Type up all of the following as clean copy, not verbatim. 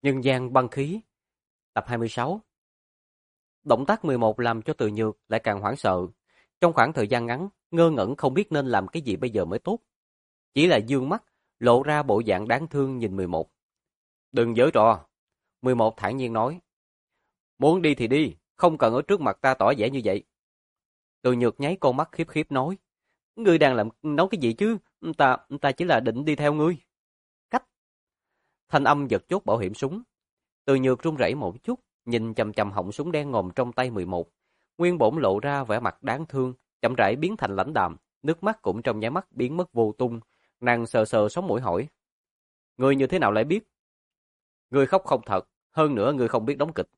Nhân gian băng khí, tập 26. Động tác 11 làm cho Từ Nhược lại càng hoảng sợ. Trong khoảng thời gian ngắn, ngơ ngẩn không biết nên làm cái gì bây giờ mới tốt. Chỉ là dương mắt, lộ ra bộ dạng đáng thương nhìn 11. Đừng giở trò. 11 thản nhiên nói. Muốn đi thì đi, không cần ở trước mặt ta tỏ vẻ như vậy. Từ Nhược nháy con mắt khiếp khiếp nói. Ngươi đang làm nói cái gì chứ? Ta chỉ là định đi theo ngươi. Cách. Thanh âm giật chốt bảo hiểm súng. Từ Nhược run rẩy một chút, nhìn chằm chằm họng súng đen ngòm trong tay 11. Nguyên bổn lộ ra vẻ mặt đáng thương, chậm rãi biến thành lãnh đạm, nước mắt cũng trong nháy mắt biến mất vô tung. Nàng sờ sờ sống mũi hỏi: "Ngươi như thế nào lại biết?" "Ngươi khóc không thật, hơn nữa ngươi không biết đóng kịch."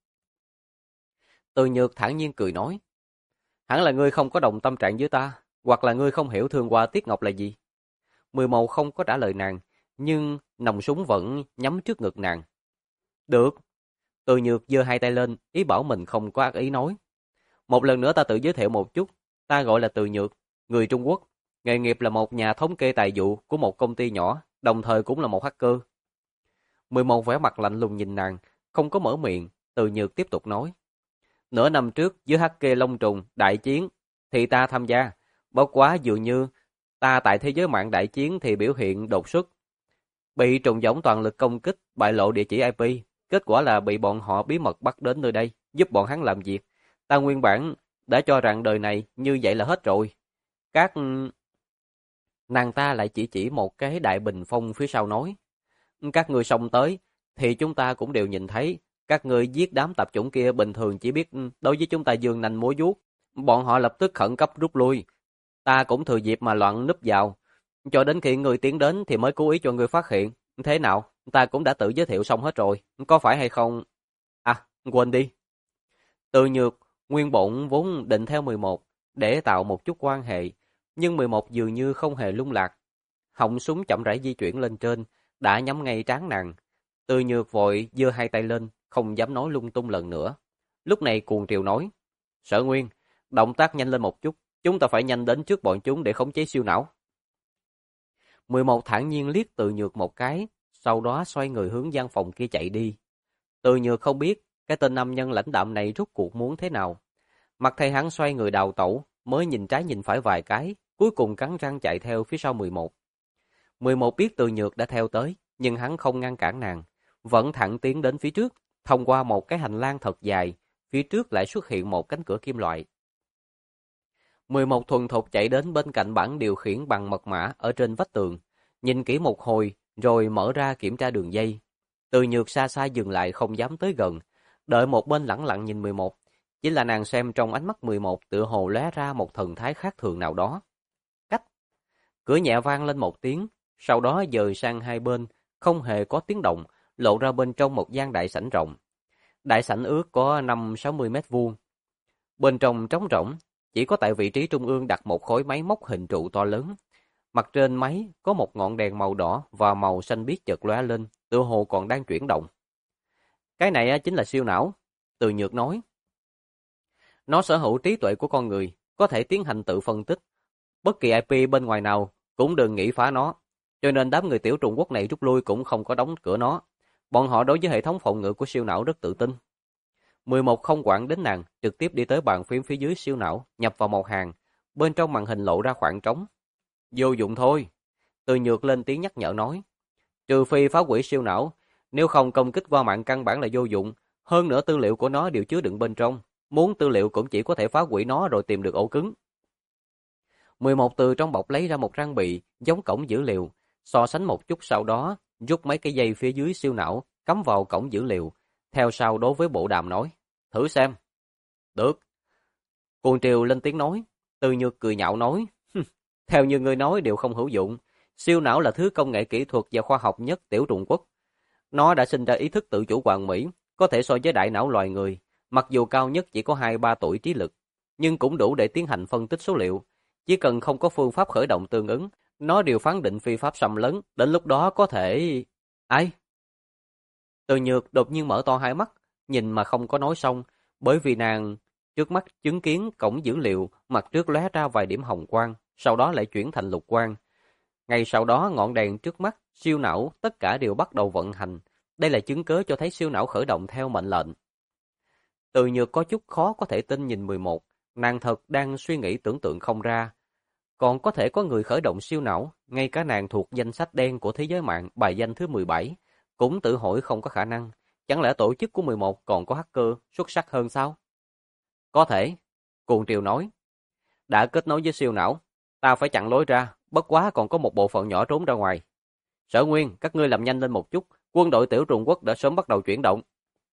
Từ Nhược thản nhiên cười nói: "Hẳn là ngươi không có đồng tâm trạng với ta, hoặc là ngươi không hiểu Thương Hoa Tiết Ngọc là gì." 11 không có trả lời nàng, nhưng nòng súng vẫn nhắm trước ngực nàng. "Được." Từ Nhược giơ hai tay lên, ý bảo mình không có ác ý nói. "Một lần nữa ta tự giới thiệu một chút, ta gọi là Từ Nhược, người Trung Quốc, nghề nghiệp là một nhà thống kê tài vụ của một công ty nhỏ, đồng thời cũng là một hacker." 11 vẻ mặt lạnh lùng nhìn nàng, không có mở miệng. Từ Nhược tiếp tục nói: "Nửa năm trước với hacker Long Trùng đại chiến thì ta tham gia, bất quá dường như ta tại thế giới mạng đại chiến thì biểu hiện đột xuất, bị trùng giống toàn lực công kích, bại lộ địa chỉ IP, kết quả là bị bọn họ bí mật bắt đến nơi đây, giúp bọn hắn làm việc. Ta nguyên bản đã cho rằng đời này như vậy là hết rồi. Các..." Nàng ta lại chỉ một cái đại bình phong phía sau nói: "Các người xông tới, thì chúng ta cũng đều nhìn thấy. Các người giết đám tạp chủng kia bình thường chỉ biết đối với chúng ta giương nanh múa vuốt. Bọn họ lập tức khẩn cấp rút lui. Ta cũng thừa dịp mà loạn núp vào. Cho đến khi người tiến đến thì mới cố ý cho người phát hiện. Thế nào? Ta cũng đã tự giới thiệu xong hết rồi. Có phải hay không? À, quên đi." Từ Nhược, nguyên bổn vốn định theo 11 để tạo một chút quan hệ, nhưng 11 dường như không hề lung lạc. Họng súng chậm rãi di chuyển lên trên, đã nhắm ngay trán nàng. Từ Nhược vội giơ hai tay lên, không dám nói lung tung lần nữa. Lúc này cuồng triều nói: "Sở Nguyên, động tác nhanh lên một chút, chúng ta phải nhanh đến trước bọn chúng để khống chế siêu não." 11 thản nhiên liếc Từ Nhược một cái, sau đó xoay người hướng gian phòng kia chạy đi. Từ Nhược không biết cái tên nam nhân lãnh đạm này rốt cuộc muốn thế nào. Mặc thay hắn xoay người đào tẩu, mới nhìn trái nhìn phải vài cái, cuối cùng cắn răng chạy theo phía sau 11. 11 biết Từ Nhược đã theo tới, nhưng hắn không ngăn cản nàng, vẫn thẳng tiến đến phía trước, thông qua một cái hành lang thật dài, phía trước lại xuất hiện một cánh cửa kim loại. 11 thuần thục chạy đến bên cạnh bảng điều khiển bằng mật mã ở trên vách tường, nhìn kỹ một hồi rồi mở ra kiểm tra đường dây. Từ Nhược xa xa dừng lại không dám tới gần, đợi một bên lẳng lặng nhìn 11. Chỉ là nàng xem trong ánh mắt 11 tựa hồ lóe ra một thần thái khác thường nào đó. Cách. Cửa nhẹ vang lên một tiếng, sau đó dời sang hai bên, không hề có tiếng động, lộ ra bên trong một gian đại sảnh rộng. Đại sảnh ước có 5-60 mét vuông. Bên trong trống rỗng, chỉ có tại vị trí trung ương đặt một khối máy móc hình trụ to lớn. Mặt trên máy có một ngọn đèn màu đỏ và màu xanh biếc chợt lóe lên, tựa hồ còn đang chuyển động. "Cái này chính là siêu não." Từ Nhược nói. "Nó sở hữu trí tuệ của con người, có thể tiến hành tự phân tích. Bất kỳ IP bên ngoài nào cũng đừng nghĩ phá nó. Cho nên đám người tiểu Trung Quốc này rút lui cũng không có đóng cửa nó. Bọn họ đối với hệ thống phòng ngự của siêu não rất tự tin." 11 không quản đến nàng, trực tiếp đi tới bàn phím phía dưới siêu não, nhập vào một hàng. Bên trong màn hình lộ ra khoảng trống. "Vô dụng thôi." Từ Nhược lên tiếng nhắc nhở nói. "Trừ phi phá hủy siêu não, nếu không công kích qua mạng căn bản là vô dụng. Hơn nữa tư liệu của nó đều chứa đựng bên trong. Muốn tư liệu cũng chỉ có thể phá hủy nó rồi tìm được ổ cứng." 11 từ trong bọc lấy ra một trang bị giống cổng dữ liệu, so sánh một chút sau đó, rút mấy cái dây phía dưới siêu não, cắm vào cổng dữ liệu. Theo sau đối với bộ đàm nói: "Thử xem." "Được." Cuồng Triều lên tiếng nói. Từ Nhược cười nhạo nói: "Theo như ngươi nói đều không hữu dụng. Siêu não là thứ công nghệ kỹ thuật và khoa học nhất tiểu Trung Quốc. Nó đã sinh ra ý thức tự chủ hoàn mỹ, có thể so với đại não loài người, mặc dù cao nhất chỉ có 2-3 tuổi trí lực, nhưng cũng đủ để tiến hành phân tích số liệu. Chỉ cần không có phương pháp khởi động tương ứng, nó đều phán định phi pháp xâm lấn, đến lúc đó có thể..." "Ai?" Từ Nhược đột nhiên mở to hai mắt, nhìn mà không có nói xong, bởi vì nàng trước mắt chứng kiến cổng dữ liệu mặt trước lóe ra vài điểm hồng quang, sau đó lại chuyển thành lục quang. Ngay sau đó ngọn đèn trước mắt, siêu não, tất cả đều bắt đầu vận hành. Đây là chứng cớ cho thấy siêu não khởi động theo mệnh lệnh. Từ Nhược có chút khó có thể tin nhìn 11, nàng thật đang suy nghĩ tưởng tượng không ra. Còn có thể có người khởi động siêu não, ngay cả nàng thuộc danh sách đen của thế giới mạng bài danh thứ 17, cũng tự hỏi không có khả năng. Chẳng lẽ tổ chức của 11 còn có hacker xuất sắc hơn sao? Có thể, Cuồng Triều nói. Đã kết nối với siêu não, ta phải chặn lối ra, bất quá còn có một bộ phận nhỏ trốn ra ngoài. Sở Nguyên, các ngươi làm nhanh lên một chút, quân đội tiểu Trung Quốc đã sớm bắt đầu chuyển động.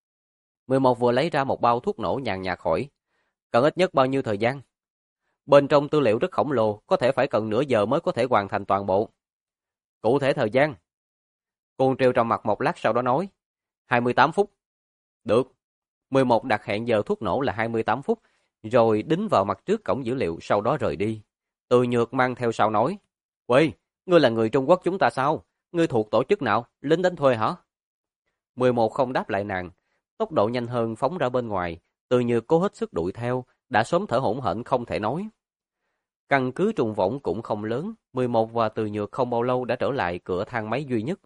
11 vừa lấy ra một bao thuốc nổ nhàn nhạt hỏi. Cần ít nhất bao nhiêu thời gian? Bên trong tư liệu rất khổng lồ, có thể phải cần nửa giờ mới có thể hoàn thành toàn bộ. Cụ thể thời gian? Cuồng Triều trầm mặt một lát sau đó nói. 28 phút. Được. 11 đặt hẹn giờ thuốc nổ là 28 phút, rồi đính vào mặt trước cổng dữ liệu sau đó rời đi. Từ Nhược mang theo sau nói. Uầy, ngươi là người Trung Quốc chúng ta sao? Ngươi thuộc tổ chức nào? Lính đánh thuê hả? 11 không đáp lại nàng. Tốc độ nhanh hơn phóng ra bên ngoài. Từ Nhược cố hết sức đuổi theo, đã sớm thở hổn hển không thể nói. Căn cứ trùng võng cũng không lớn, 11 và Từ Nhược không bao lâu đã trở lại cửa thang máy duy nhất.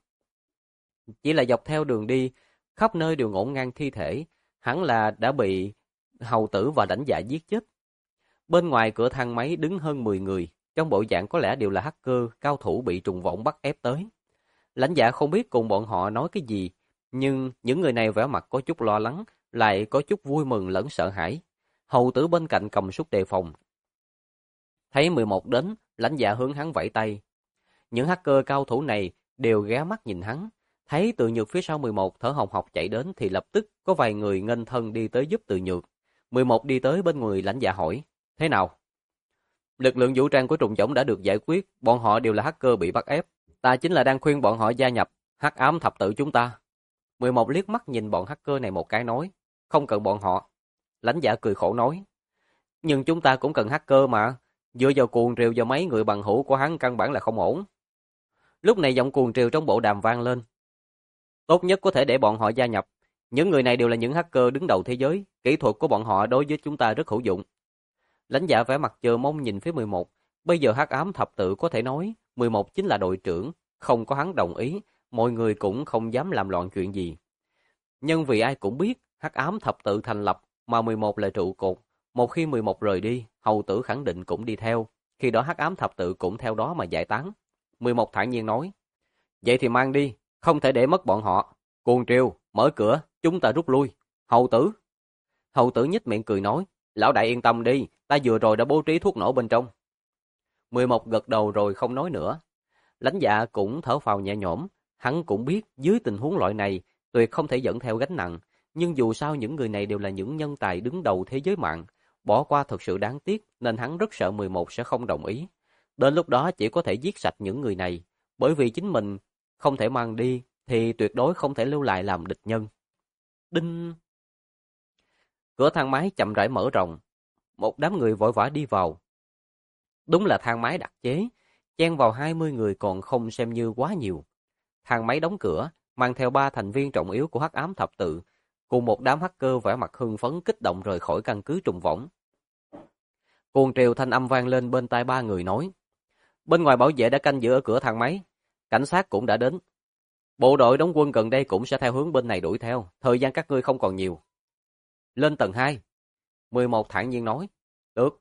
Chỉ là dọc theo đường đi, khắp nơi đều ngổn ngang thi thể, hẳn là đã bị hầu tử và đảnh dạ giết chết. Bên ngoài cửa thang máy đứng hơn 10 người, trong bộ dạng có lẽ đều là hacker, cao thủ bị trùng võng bắt ép tới. Lãnh dạ không biết cùng bọn họ nói cái gì, nhưng những người này vẻ mặt có chút lo lắng, lại có chút vui mừng lẫn sợ hãi. Hầu tử bên cạnh cầm súng đề phòng. Thấy 11 đến, lãnh dạ hướng hắn vẫy tay. Những hacker cao thủ này đều ghé mắt nhìn hắn. Thấy Từ Nhược phía sau 11 thở hồng hộc chạy đến thì lập tức có vài người nghênh thân đi tới giúp Từ Nhược. 11 đi tới bên người lãnh dạ hỏi, thế nào? Lực lượng vũ trang của trùng võng đã được giải quyết, bọn họ đều là hacker bị bắt ép. Ta chính là đang khuyên bọn họ gia nhập hắc ám thập tự chúng ta. 11 liếc mắt nhìn bọn hacker này một cái nói, không cần bọn họ. Lãnh dạ cười khổ nói, nhưng chúng ta cũng cần hacker mà, dựa vào Cuồng Triều và mấy người bằng hữu của hắn căn bản là không ổn. Lúc này giọng Cuồng Triều trong bộ đàm vang lên. Tốt nhất có thể để bọn họ gia nhập. Những người này đều là những hacker đứng đầu thế giới, kỹ thuật của bọn họ đối với chúng ta rất hữu dụng. Lãnh dạ vẻ mặt chờ mong nhìn phía 11, bây giờ hắc ám thập tự có thể nói, 11 chính là đội trưởng, không có hắn đồng ý, mọi người cũng không dám làm loạn chuyện gì. Nhưng vì ai cũng biết, hắc ám thập tự thành lập, mà 11 là trụ cột, một khi 11 rời đi, hầu tử khẳng định cũng đi theo, khi đó hắc ám thập tự cũng theo đó mà giải tán. 11 thản nhiên nói, vậy thì mang đi, không thể để mất bọn họ. Cuồng Triều, mở cửa, chúng ta rút lui. Hầu tử. Hầu tử nhếch miệng cười nói, lão đại yên tâm đi, ta vừa rồi đã bố trí thuốc nổ bên trong. 11 gật đầu rồi không nói nữa. Lãnh dạ cũng thở phào nhẹ nhõm, hắn cũng biết dưới tình huống loại này, tuyệt không thể dẫn theo gánh nặng, nhưng dù sao những người này đều là những nhân tài đứng đầu thế giới mạng, bỏ qua thật sự đáng tiếc nên hắn rất sợ 11 sẽ không đồng ý. Đến lúc đó chỉ có thể giết sạch những người này, bởi vì chính mình không thể mang đi thì tuyệt đối không thể lưu lại làm địch nhân. Đinh! Cửa thang máy chậm rãi mở rộng, một đám người vội vã đi vào. Đúng là thang máy đặc chế, chen vào 20 người còn không xem như quá nhiều. Thang máy đóng cửa, mang theo 3 thành viên trọng yếu của hắc ám thập tự, cùng một đám hacker vẻ mặt hưng phấn kích động rời khỏi căn cứ trùng võng. Cuồng Triều thanh âm vang lên bên tai 3 người nói, bên ngoài bảo vệ đã canh giữ ở cửa thang máy, cảnh sát cũng đã đến. Bộ đội đóng quân gần đây cũng sẽ theo hướng bên này đuổi theo, thời gian các ngươi không còn nhiều. Lên tầng 2. 11 thản nhiên nói, được.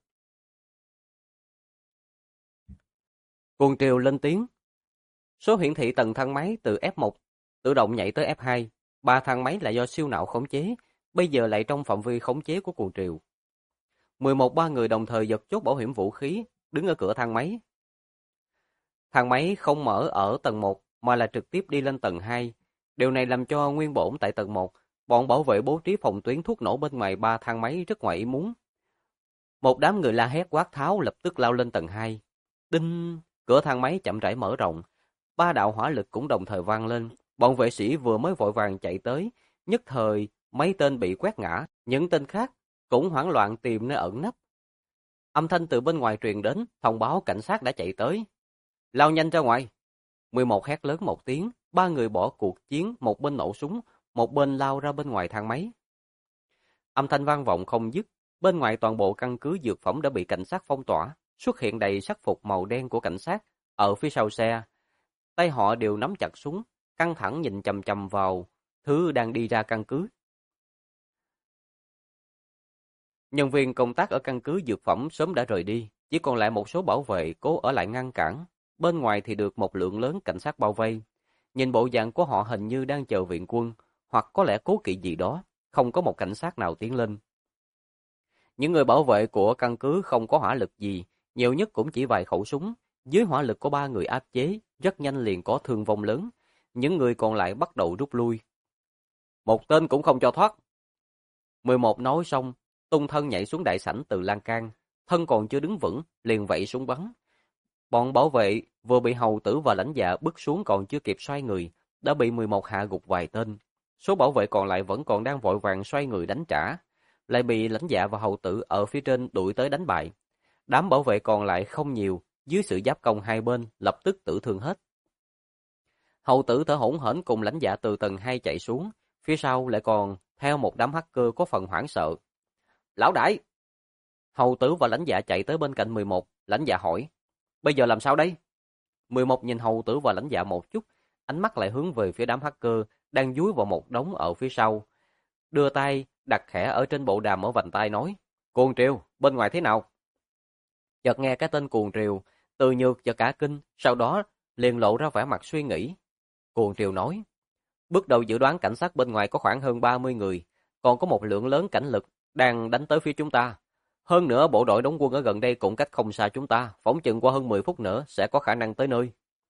Cuồng Triều lên tiếng. Số hiển thị tầng thang máy từ F1 tự động nhảy tới F2, 3 thang máy là do siêu não khống chế, bây giờ lại trong phạm vi khống chế của Cuồng Triều. 11 người đồng thời giật chốt bảo hiểm vũ khí, đứng ở cửa thang máy. Thang máy không mở ở tầng 1 mà là trực tiếp đi lên tầng 2. Điều này làm cho nguyên bổn tại tầng 1, bọn bảo vệ bố trí phòng tuyến thuốc nổ bên ngoài 3 thang máy rất ngoài ý muốn. Một đám người la hét quát tháo lập tức lao lên tầng 2. Đinh! Cửa thang máy chậm rãi mở rộng. 3 đạo hỏa lực cũng đồng thời vang lên. Bọn vệ sĩ vừa mới vội vàng chạy tới, nhất thời mấy tên bị quét ngã, những tên khác cũng hoảng loạn tìm nơi ẩn nấp. Âm thanh từ bên ngoài truyền đến, thông báo cảnh sát đã chạy tới. Lao nhanh ra ngoài. 11 hét lớn một tiếng, 3 người bỏ cuộc chiến, một bên nổ súng, một bên lao ra bên ngoài thang máy. Âm thanh vang vọng không dứt, bên ngoài toàn bộ căn cứ dược phẩm đã bị cảnh sát phong tỏa, xuất hiện đầy sắc phục màu đen của cảnh sát ở phía sau xe. Tay họ đều nắm chặt súng, căng thẳng nhìn chằm chằm vào thứ đang đi ra căn cứ. Nhân viên công tác ở căn cứ dược phẩm sớm đã rời đi, chỉ còn lại một số bảo vệ cố ở lại ngăn cản. Bên ngoài thì được một lượng lớn cảnh sát bao vây. Nhìn bộ dạng của họ hình như đang chờ viện quân, hoặc có lẽ cố kỵ gì đó, không có một cảnh sát nào tiến lên. Những người bảo vệ của căn cứ không có hỏa lực gì, nhiều nhất cũng chỉ vài khẩu súng. Dưới hỏa lực của 3 người áp chế, rất nhanh liền có thương vong lớn. Những người còn lại bắt đầu rút lui. Một tên cũng không cho thoát. 11 nói xong, tung thân nhảy xuống đại sảnh từ lan can, thân còn chưa đứng vững, liền vẩy súng bắn. Bọn bảo vệ vừa bị hầu tử và lãnh dạ bức xuống còn chưa kịp xoay người, đã bị 11 hạ gục vài tên. Số bảo vệ còn lại vẫn còn đang vội vàng xoay người đánh trả, lại bị lãnh dạ và hầu tử ở phía trên đuổi tới đánh bại. Đám bảo vệ còn lại không nhiều, dưới sự giáp công hai bên, lập tức tử thương hết. Hầu tử thở hổn hển cùng lãnh dạ từ tầng 2 chạy xuống, phía sau lại còn theo một đám hacker có phần hoảng sợ. Lão đại! Hầu tử và lãnh dạ chạy tới bên cạnh 11, lãnh dạ hỏi. Bây giờ làm sao đây? 11 nhìn hầu tử và lãnh dạ một chút, ánh mắt lại hướng về phía đám hacker đang dúi vào một đống ở phía sau. Đưa tay, đặt khẽ ở trên bộ đàm ở vành tai nói. Cuồng Triều, bên ngoài thế nào? Chợt nghe cái tên Cuồng Triều, Từ Nhược chợt cả kinh, sau đó liền lộ ra vẻ mặt suy nghĩ. Cuồng Triều nói. Bước đầu dự đoán cảnh sát bên ngoài có khoảng hơn 30 người, còn có một lượng lớn cảnh lực đang đánh tới phía chúng ta. Hơn nữa bộ đội đóng quân ở gần đây cũng cách không xa chúng ta, phỏng chừng qua hơn 10 phút nữa sẽ có khả năng tới nơi.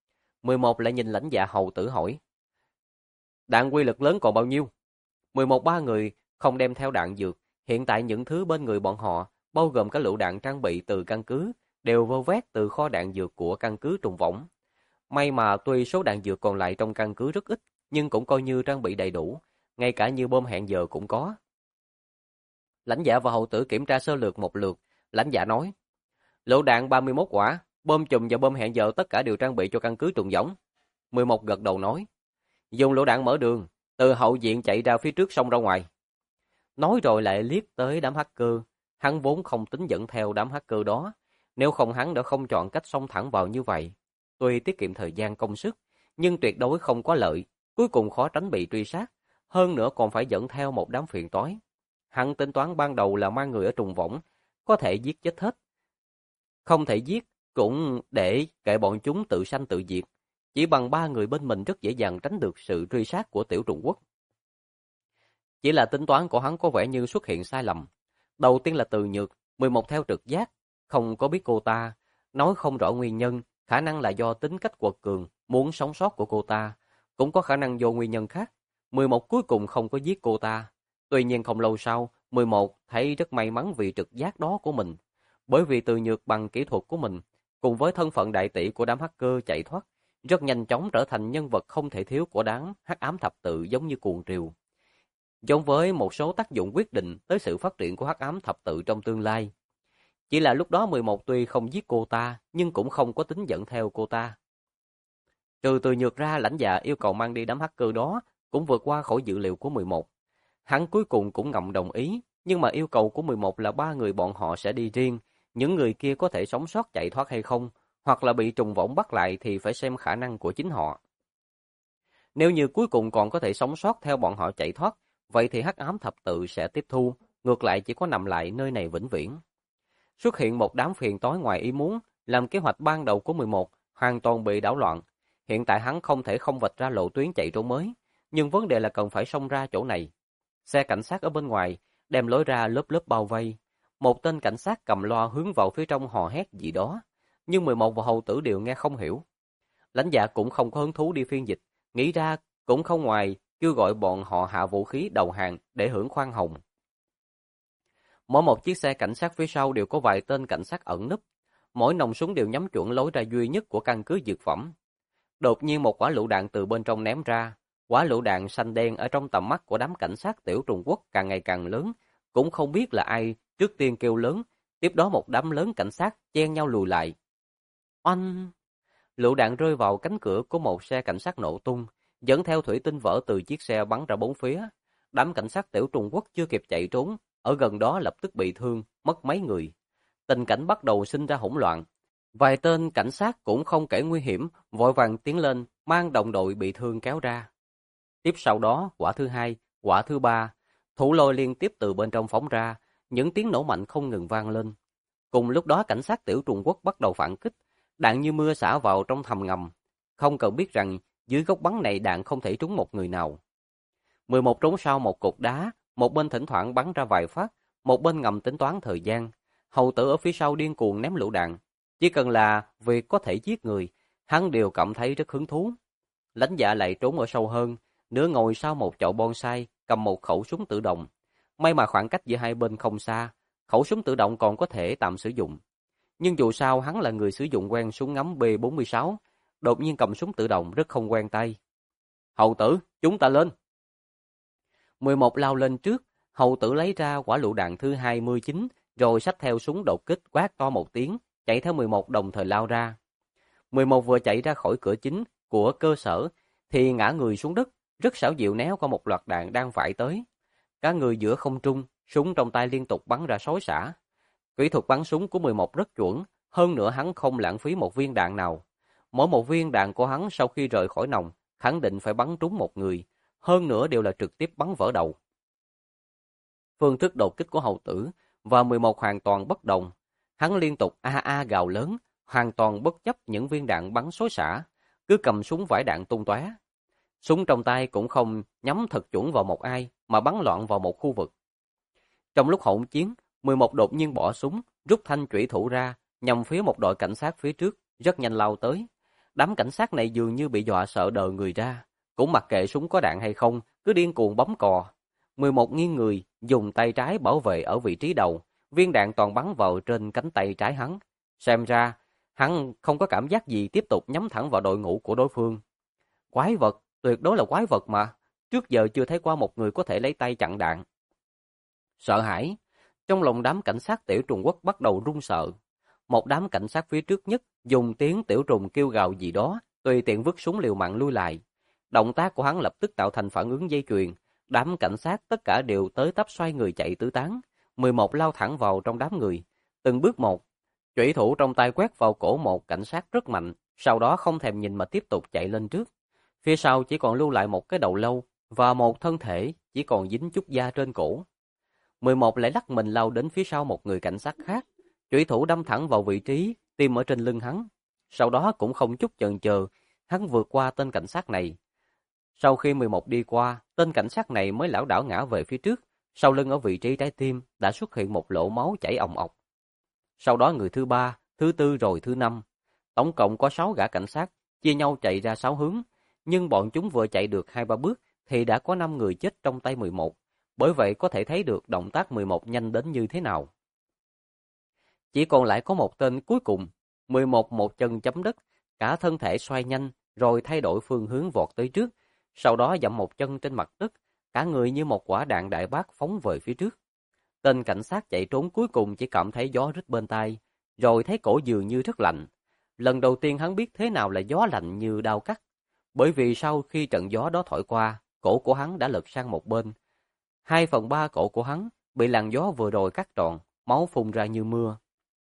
11 lại nhìn lãnh dạ hầu tử hỏi. Đạn quy lực lớn còn bao nhiêu? 11 ba người không đem theo đạn dược, hiện tại những thứ bên người bọn họ, bao gồm cả lựu đạn trang bị từ căn cứ, đều vơ vét từ kho đạn dược của căn cứ Trùng Võng. May mà tuy số đạn dược còn lại trong căn cứ rất ít, nhưng cũng coi như trang bị đầy đủ, ngay cả như bom hẹn giờ cũng có. Lãnh dạ và hầu tử kiểm tra sơ lược một lượt, lãnh dạ nói, lựu đạn 31 quả, bom chùm và bom hẹn giờ tất cả đều trang bị cho căn cứ Trùng Võng. 11 gật đầu nói, dùng lựu đạn mở đường, từ hậu viện chạy ra phía trước xông ra ngoài. Nói rồi lại liếc tới đám hacker, hắn vốn không tính dẫn theo đám hacker đó, nếu không hắn đã không chọn cách xông thẳng vào như vậy. Tuy tiết kiệm thời gian công sức, nhưng tuyệt đối không có lợi, cuối cùng khó tránh bị truy sát, hơn nữa còn phải dẫn theo một đám phiền toái. Hắn tính toán ban đầu là mang người ở Trùng Võng, có thể giết chết hết. Không thể giết, cũng để kệ bọn chúng tự sanh tự diệt. Chỉ bằng 3 người bên mình rất dễ dàng tránh được sự truy sát của tiểu Trung Quốc. Chỉ là tính toán của hắn có vẻ như xuất hiện sai lầm. Đầu tiên là Từ Nhược, 11 theo trực giác, không có biết cô ta, nói không rõ nguyên nhân, khả năng là do tính cách quật cường, muốn sống sót của cô ta, cũng có khả năng do nguyên nhân khác. 11 cuối cùng không có giết cô ta. Tuy nhiên không lâu sau, 11 thấy rất may mắn vì trực giác đó của mình. Bởi vì Từ Nhược bằng kỹ thuật của mình, cùng với thân phận đại tỷ của đám hacker chạy thoát, rất nhanh chóng trở thành nhân vật không thể thiếu của đám hắc ám thập tự giống như Cuồng Triều. Giống với một số tác dụng quyết định tới sự phát triển của hắc ám thập tự trong tương lai. Chỉ là lúc đó 11 tuy không giết cô ta, nhưng cũng không có tính dẫn theo cô ta. Trừ Từ Nhược ra, lãnh dạ yêu cầu mang đi đám hacker đó cũng vượt qua khỏi dự liệu của 11. Hắn cuối cùng cũng ngầm đồng ý, nhưng mà yêu cầu của 11 là 3 người bọn họ sẽ đi riêng, những người kia có thể sống sót chạy thoát hay không, hoặc là bị Trùng Võng bắt lại thì phải xem khả năng của chính họ. Nếu như cuối cùng còn có thể sống sót theo bọn họ chạy thoát, vậy thì hắc ám thập tự sẽ tiếp thu, ngược lại chỉ có nằm lại nơi này vĩnh viễn. Xuất hiện một đám phiền toái ngoài ý muốn, làm kế hoạch ban đầu của 11 hoàn toàn bị đảo loạn. Hiện tại hắn không thể không vạch ra lộ tuyến chạy trốn mới, nhưng vấn đề là cần phải xông ra chỗ này. Xe cảnh sát ở bên ngoài, đem lối ra lớp lớp bao vây. Một tên cảnh sát cầm loa hướng vào phía trong hò hét gì đó, nhưng 11 và hầu tử đều nghe không hiểu. Lãnh dạ cũng không có hứng thú đi phiên dịch, nghĩ ra cũng không ngoài kêu gọi bọn họ hạ vũ khí đầu hàng để hưởng khoan hồng. Mỗi một chiếc xe cảnh sát phía sau đều có vài tên cảnh sát ẩn núp, mỗi nòng súng đều nhắm chuẩn lối ra duy nhất của căn cứ dược phẩm. Đột nhiên một quả lựu đạn từ bên trong ném ra, quả lựu đạn xanh đen ở trong tầm mắt của đám cảnh sát tiểu Trung Quốc càng ngày càng lớn, cũng không biết là ai trước tiên kêu lớn, tiếp đó một đám lớn cảnh sát chen nhau lùi lại. Oanh! Lựu đạn rơi vào cánh cửa của một xe cảnh sát nổ tung, dẫn theo thủy tinh vỡ từ chiếc xe bắn ra bốn phía. Đám cảnh sát tiểu Trung Quốc chưa kịp chạy trốn, ở gần đó lập tức bị thương, mất mấy người. Tình cảnh bắt đầu sinh ra hỗn loạn. Vài tên cảnh sát cũng không kể nguy hiểm, vội vàng tiến lên, mang đồng đội bị thương kéo ra. Tiếp sau đó, quả thứ hai, quả thứ ba, thủ lôi liên tiếp từ bên trong phóng ra, những tiếng nổ mạnh không ngừng vang lên. Cùng lúc đó cảnh sát tiểu Trung Quốc bắt đầu phản kích, đạn như mưa xả vào trong thầm ngầm. Không cần biết rằng dưới góc bắn này đạn không thể trúng một người nào. 11 trốn sau một cột đá, một bên thỉnh thoảng bắn ra vài phát, một bên ngầm tính toán thời gian. Hầu tử ở phía sau điên cuồng ném lựu đạn. Chỉ cần là việc có thể giết người, hắn đều cảm thấy rất hứng thú. Lãnh Dạ lại trốn ở sâu hơn, nửa ngồi sau một chậu bonsai, cầm một khẩu súng tự động. May mà khoảng cách giữa hai bên không xa, khẩu súng tự động còn có thể tạm sử dụng. Nhưng dù sao hắn là người sử dụng quen súng ngắm B46, đột nhiên cầm súng tự động rất không quen tay. Hầu tử, chúng ta lên. 11 lao lên trước, hầu tử lấy ra quả lựu đạn thứ 29, rồi xách theo súng đột kích quát to một tiếng, chạy theo 11 đồng thời lao ra. 11 vừa chạy ra khỏi cửa chính của cơ sở, thì ngã người xuống đất, rất xảo diệu né qua một loạt đạn đang vãi tới. Cả người giữa không trung, súng trong tay liên tục bắn ra xối xả. Kỹ thuật bắn súng của 11 rất chuẩn, hơn nữa hắn không lãng phí một viên đạn nào. Mỗi một viên đạn của hắn sau khi rời khỏi nòng, khẳng định phải bắn trúng một người, hơn nữa đều là trực tiếp bắn vỡ đầu. Phương thức đột kích của hầu tử và 11 hoàn toàn bất đồng. Hắn liên tục a gào lớn, hoàn toàn bất chấp những viên đạn bắn xối xả, cứ cầm súng vải đạn tung tóe. Súng trong tay cũng không nhắm thật chuẩn vào một ai, mà bắn loạn vào một khu vực. Trong lúc hỗn chiến, 11 đột nhiên bỏ súng, rút thanh chủy thủ ra, nhằm phía một đội cảnh sát phía trước, rất nhanh lao tới. Đám cảnh sát này dường như bị dọa sợ đờ người ra, cũng mặc kệ súng có đạn hay không, cứ điên cuồng bấm cò. 11 nghiêng người, dùng tay trái bảo vệ ở vị trí đầu, viên đạn toàn bắn vào trên cánh tay trái hắn. Xem ra, hắn không có cảm giác gì tiếp tục nhắm thẳng vào đội ngũ của đối phương. Quái vật, tuyệt đối là quái vật mà, trước giờ chưa thấy qua một người có thể lấy tay chặn đạn. Sợ hãi, trong lòng đám cảnh sát tiểu Trung Quốc bắt đầu run sợ. Một đám cảnh sát phía trước nhất dùng tiếng tiểu trùng kêu gào gì đó, tùy tiện vứt súng liều mạng lui lại. Động tác của hắn lập tức tạo thành phản ứng dây chuyền, đám cảnh sát tất cả đều tới tấp xoay người chạy tứ tán. 11 lao thẳng vào trong đám người, từng bước một. Chủy thủ trong tay quét vào cổ một cảnh sát rất mạnh, sau đó không thèm nhìn mà tiếp tục chạy lên trước. Phía sau chỉ còn lưu lại một cái đầu lâu và một thân thể chỉ còn dính chút da trên cổ. 11 lại lắc mình lao đến phía sau một người cảnh sát khác, chủy thủ đâm thẳng vào vị trí tim ở trên lưng hắn. Sau đó cũng không chút chần chờ, hắn vượt qua tên cảnh sát này. Sau khi 11 đi qua, tên cảnh sát này mới lảo đảo ngã về phía trước, sau lưng ở vị trí trái tim đã xuất hiện một lỗ máu chảy òng ọc. Sau đó người thứ ba, thứ tư rồi thứ năm, tổng cộng có 6 gã cảnh sát, chia nhau chạy ra 6 hướng, nhưng bọn chúng vừa chạy được 2-3 bước thì đã có 5 người chết trong tay 11, bởi vậy có thể thấy được động tác 11 nhanh đến như thế nào. Chỉ còn lại có một tên cuối cùng, 11 một chân chấm đất, cả thân thể xoay nhanh rồi thay đổi phương hướng vọt tới trước, sau đó dậm một chân trên mặt đất, cả người như một quả đạn đại bác phóng về phía trước. Tên cảnh sát chạy trốn cuối cùng chỉ cảm thấy gió rít bên tai, rồi thấy cổ dường như rất lạnh. Lần đầu tiên hắn biết thế nào là gió lạnh như đao cắt, bởi vì sau khi trận gió đó thổi qua, cổ của hắn đã lật sang một bên. 2/3 cổ của hắn bị làn gió vừa rồi cắt trọn, máu phun ra như mưa.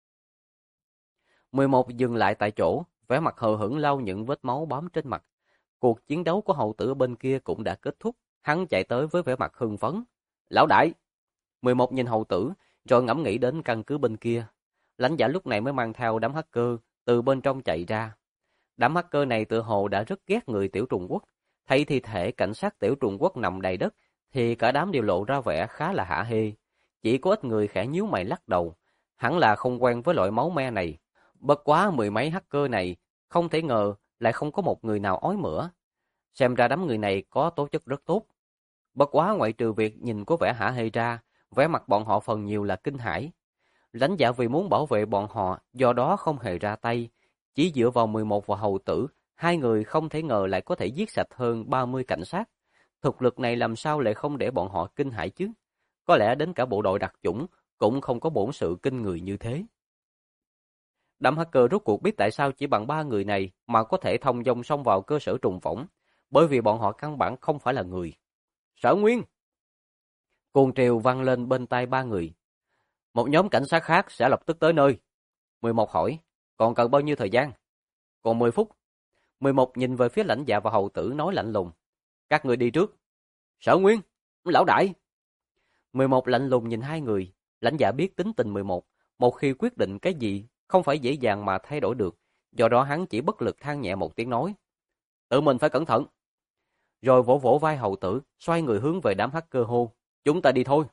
11 dừng lại tại chỗ, vẻ mặt hờ hững lau những vết máu bám trên mặt. Cuộc chiến đấu của hầu tử bên kia cũng đã kết thúc, hắn chạy tới với vẻ mặt hưng phấn. Lão đại! 11 nhìn hầu tử, rồi ngẫm nghĩ đến căn cứ bên kia. Lãnh Dạ lúc này mới mang theo đám hacker từ bên trong chạy ra. Đám hacker này tự hồ đã rất ghét người tiểu Trung Quốc. Thấy thi thể cảnh sát tiểu Trung Quốc nằm đầy đất, thì cả đám đều lộ ra vẻ khá là hả hê. Chỉ có ít người khẽ nhíu mày lắc đầu. Hẳn là không quen với loại máu me này. Bất quá 10 mấy hacker này, không thể ngờ lại không có một người nào ói mửa. Xem ra đám người này có tố chất rất tốt. Bất quá ngoại trừ việc nhìn có vẻ hả hê ra, vẻ mặt bọn họ phần nhiều là kinh hãi. Lãnh Dạ vì muốn bảo vệ bọn họ, do đó không hề ra tay. Chỉ dựa vào 11 và hầu tử, hai người không thể ngờ lại có thể giết sạch hơn 30 cảnh sát. Thực lực này làm sao lại không để bọn họ kinh hãi chứ? Có lẽ đến cả bộ đội đặc chủng cũng không có bổn sự kinh người như thế. Đám hacker rốt cuộc biết tại sao chỉ bằng 3 người này mà có thể thông dong xông vào cơ sở trùng phỏng, bởi vì bọn họ căn bản không phải là người. Sở Nguyên! Cuồng triều vang lên bên tai 3 người. Một nhóm cảnh sát khác sẽ lập tức tới nơi. 11 hỏi, còn cần bao nhiêu thời gian? Còn 10 phút. 11 nhìn về phía Lãnh Dạ và hầu tử nói lạnh lùng. Các người đi trước. Sở Nguyên, lão đại. 11 lạnh lùng nhìn hai người. Lãnh Dạ biết tính tình 11, một khi quyết định cái gì không phải dễ dàng mà thay đổi được, do đó hắn chỉ bất lực than nhẹ một tiếng nói: "Tự mình phải cẩn thận." Rồi vỗ vỗ vai Hầu Tử, xoay người hướng về đám hacker hô: "Chúng ta đi thôi."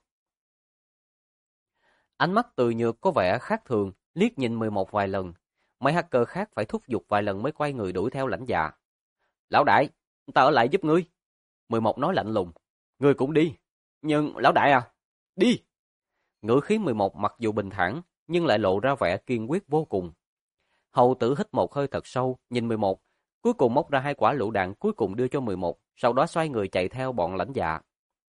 Ánh mắt Từ Nhược có vẻ khác thường, liếc nhìn 11 vài lần. Mấy hacker khác phải thúc giục vài lần mới quay người đuổi theo Lãnh Dạ. "Lão đại, ta ở lại giúp ngươi." 11 nói lạnh lùng. "Ngươi cũng đi." "Nhưng lão đại à?" "Đi." Ngữ khí 11 mặc dù bình thản, nhưng lại lộ ra vẻ kiên quyết vô cùng. Hầu Tử hít một hơi thật sâu, nhìn 11, cuối cùng móc ra hai quả lựu đạn cuối cùng đưa cho 11, sau đó xoay người chạy theo bọn Lãnh Dạ.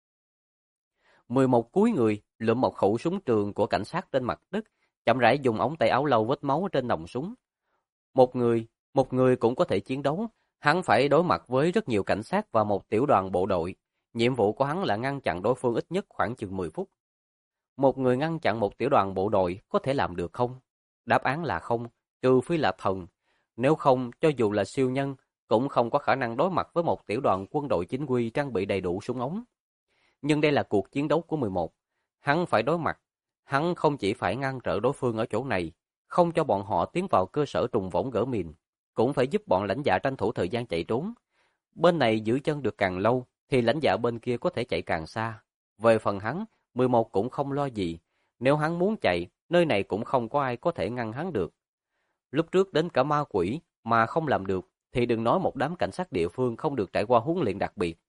11 cúi người, lượm một khẩu súng trường của cảnh sát trên mặt đất, chậm rãi dùng ống tay áo lau vết máu trên nòng súng. Một người cũng có thể chiến đấu, hắn phải đối mặt với rất nhiều cảnh sát và một tiểu đoàn bộ đội. Nhiệm vụ của hắn là ngăn chặn đối phương ít nhất khoảng chừng 10 phút. Một người ngăn chặn một tiểu đoàn bộ đội có thể làm được không? Đáp án là không, trừ phi là thần. Nếu không, cho dù là siêu nhân, cũng không có khả năng đối mặt với một tiểu đoàn quân đội chính quy trang bị đầy đủ súng ống. Nhưng đây là cuộc chiến đấu của 11. Hắn phải đối mặt. Hắn không chỉ phải ngăn trở đối phương ở chỗ này, không cho bọn họ tiến vào cơ sở trùng võng gỡ mìn, cũng phải giúp bọn Lãnh Dạ tranh thủ thời gian chạy trốn. Bên này giữ chân được càng lâu, thì Lãnh Dạ bên kia có thể chạy càng xa. Về phần hắn, 11 cũng không lo gì. Nếu hắn muốn chạy, nơi này cũng không có ai có thể ngăn hắn được. Lúc trước đến cả ma quỷ mà không làm được, thì đừng nói một đám cảnh sát địa phương không được trải qua huấn luyện đặc biệt.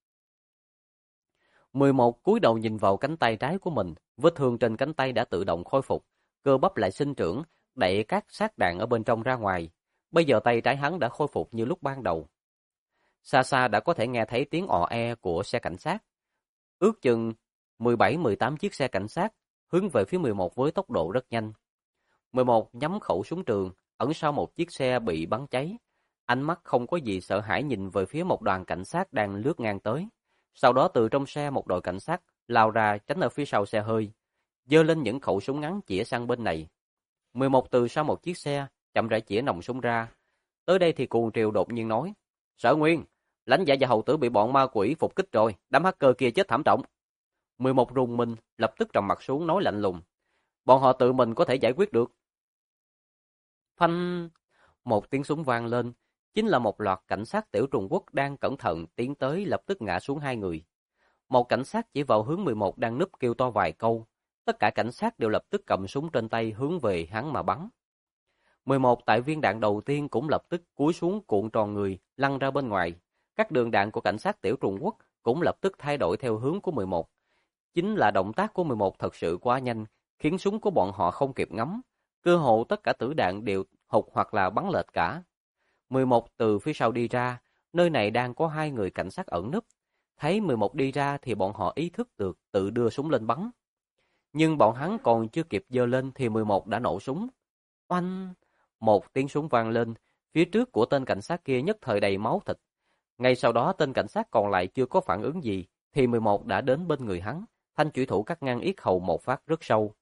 11 cúi đầu nhìn vào cánh tay trái của mình, vết thương trên cánh tay đã tự động khôi phục, cơ bắp lại sinh trưởng, đẩy các xác đạn ở bên trong ra ngoài. Bây giờ tay trái hắn đã khôi phục như lúc ban đầu. Xa xa đã có thể nghe thấy tiếng ò e của xe cảnh sát. Ước chừng 17-18 chiếc xe cảnh sát hướng về phía 11 với tốc độ rất nhanh. 11 nhắm khẩu súng trường, ẩn sau một chiếc xe bị bắn cháy. Ánh mắt không có gì sợ hãi nhìn về phía một đoàn cảnh sát đang lướt ngang tới. Sau đó từ trong xe một đội cảnh sát lao ra tránh ở phía sau xe hơi, giơ lên những khẩu súng ngắn chĩa sang bên này. 11 từ sau một chiếc xe, chậm rãi chĩa nòng súng ra. Tới đây thì Cuồng Triều đột nhiên nói: "Sở Nguyên, Lãnh Dạ và Hầu Tử bị bọn ma quỷ phục kích rồi, đám hacker kia chết thảm trọng." 11 rùng mình, lập tức trầm mặt xuống nói lạnh lùng: "Bọn họ tự mình có thể giải quyết được." Phanh! Một tiếng súng vang lên, chính là một loạt cảnh sát tiểu Trung Quốc đang cẩn thận tiến tới lập tức ngã xuống hai người. Một cảnh sát chỉ vào hướng 11 đang núp kêu to vài câu, tất cả cảnh sát đều lập tức cầm súng trên tay hướng về hắn mà bắn. 11 tại viên đạn đầu tiên cũng lập tức cúi xuống cuộn tròn người, lăn ra bên ngoài. Các đường đạn của cảnh sát tiểu Trung Quốc cũng lập tức thay đổi theo hướng của 11. Chính là động tác của 11 thật sự quá nhanh, khiến súng của bọn họ không kịp ngắm. Cơ hồ tất cả tử đạn đều hụt hoặc là bắn lệch cả. 11 từ phía sau đi ra, nơi này đang có hai người cảnh sát ẩn núp. Thấy 11 đi ra thì bọn họ ý thức được tự đưa súng lên bắn. Nhưng bọn hắn còn chưa kịp giơ lên thì 11 đã nổ súng. Oanh! Một tiếng súng vang lên, phía trước của tên cảnh sát kia nhất thời đầy máu thịt. Ngay sau đó tên cảnh sát còn lại chưa có phản ứng gì, thì 11 đã đến bên người hắn, thanh chủy thủ cắt ngang yết hầu một phát rất sâu.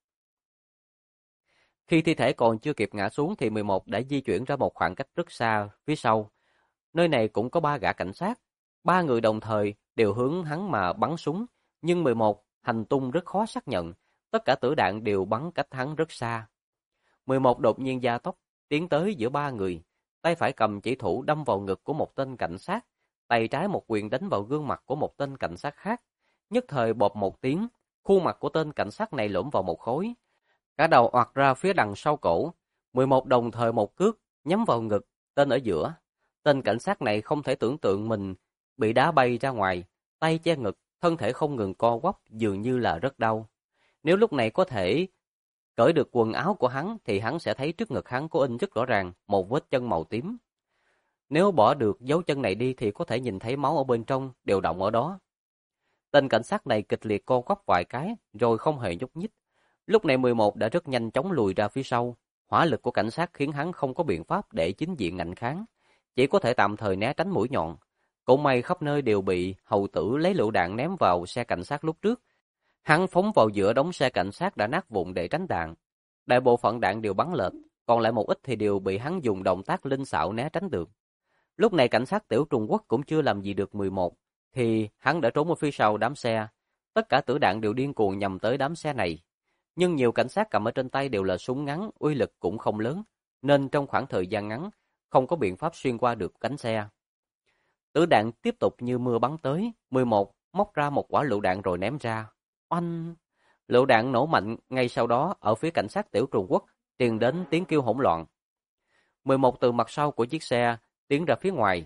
Khi thi thể còn chưa kịp ngã xuống thì 11 đã di chuyển ra một khoảng cách rất xa phía sau. Nơi này cũng có 3 gã cảnh sát, 3 người đồng thời đều hướng hắn mà bắn súng, nhưng 11 hành tung rất khó xác nhận, tất cả tử đạn đều bắn cách hắn rất xa. 11 đột nhiên gia tốc, tiến tới giữa 3 người, tay phải cầm chỉ thủ đâm vào ngực của một tên cảnh sát, tay trái một quyền đánh vào gương mặt của một tên cảnh sát khác. Nhất thời bộp một tiếng, khuôn mặt của tên cảnh sát này lõm vào một khối, cả đầu oặt ra phía đằng sau cổ. 11 đồng thời một cước nhắm vào ngực tên ở giữa. Tên cảnh sát này không thể tưởng tượng mình bị đá bay ra ngoài, tay che ngực, thân thể không ngừng co quắp, dường như là rất đau. Nếu lúc này có thể cởi được quần áo của hắn thì hắn sẽ thấy trước ngực hắn có in rất rõ ràng một vết chân màu tím. Nếu bỏ được dấu chân này đi thì có thể nhìn thấy máu ở bên trong đều đọng ở đó. Tên cảnh sát này kịch liệt co quắp vài cái rồi không hề nhúc nhích. Lúc này 11 đã rất nhanh chóng lùi ra phía sau. Hỏa lực của cảnh sát khiến hắn không có biện pháp để chính diện ngạnh kháng, chỉ có thể tạm thời né tránh mũi nhọn. Cũng may khắp nơi đều bị Hầu Tử lấy lựu đạn ném vào xe cảnh sát lúc trước. Hắn phóng vào giữa đống xe cảnh sát đã nát vụn để tránh đạn. Đại bộ phận đạn đều bắn lệch, còn lại một ít thì đều bị hắn dùng động tác linh xảo né tránh được. Lúc này cảnh sát tiểu Trung Quốc cũng chưa làm gì được 11, thì hắn đã trốn ở phía sau đám xe. Tất cả tử đạn đều điên cuồng nhằm tới đám xe này. Nhưng nhiều cảnh sát cầm ở trên tay đều là súng ngắn, uy lực cũng không lớn, nên trong khoảng thời gian ngắn, không có biện pháp xuyên qua được cánh xe. Tử đạn tiếp tục như mưa bắn tới, 11 móc ra một quả lựu đạn rồi ném ra. Oanh! Lựu đạn nổ mạnh, ngay sau đó ở phía cảnh sát tiểu Trung Quốc truyền đến tiếng kêu hỗn loạn. 11 từ mặt sau của chiếc xe tiến ra phía ngoài.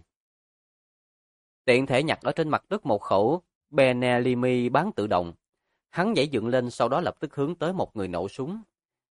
Tiện thể nhặt ở trên mặt đất một khẩu Benelli bán tự động. Hắn nhảy dựng lên, sau đó lập tức hướng tới một người nổ súng.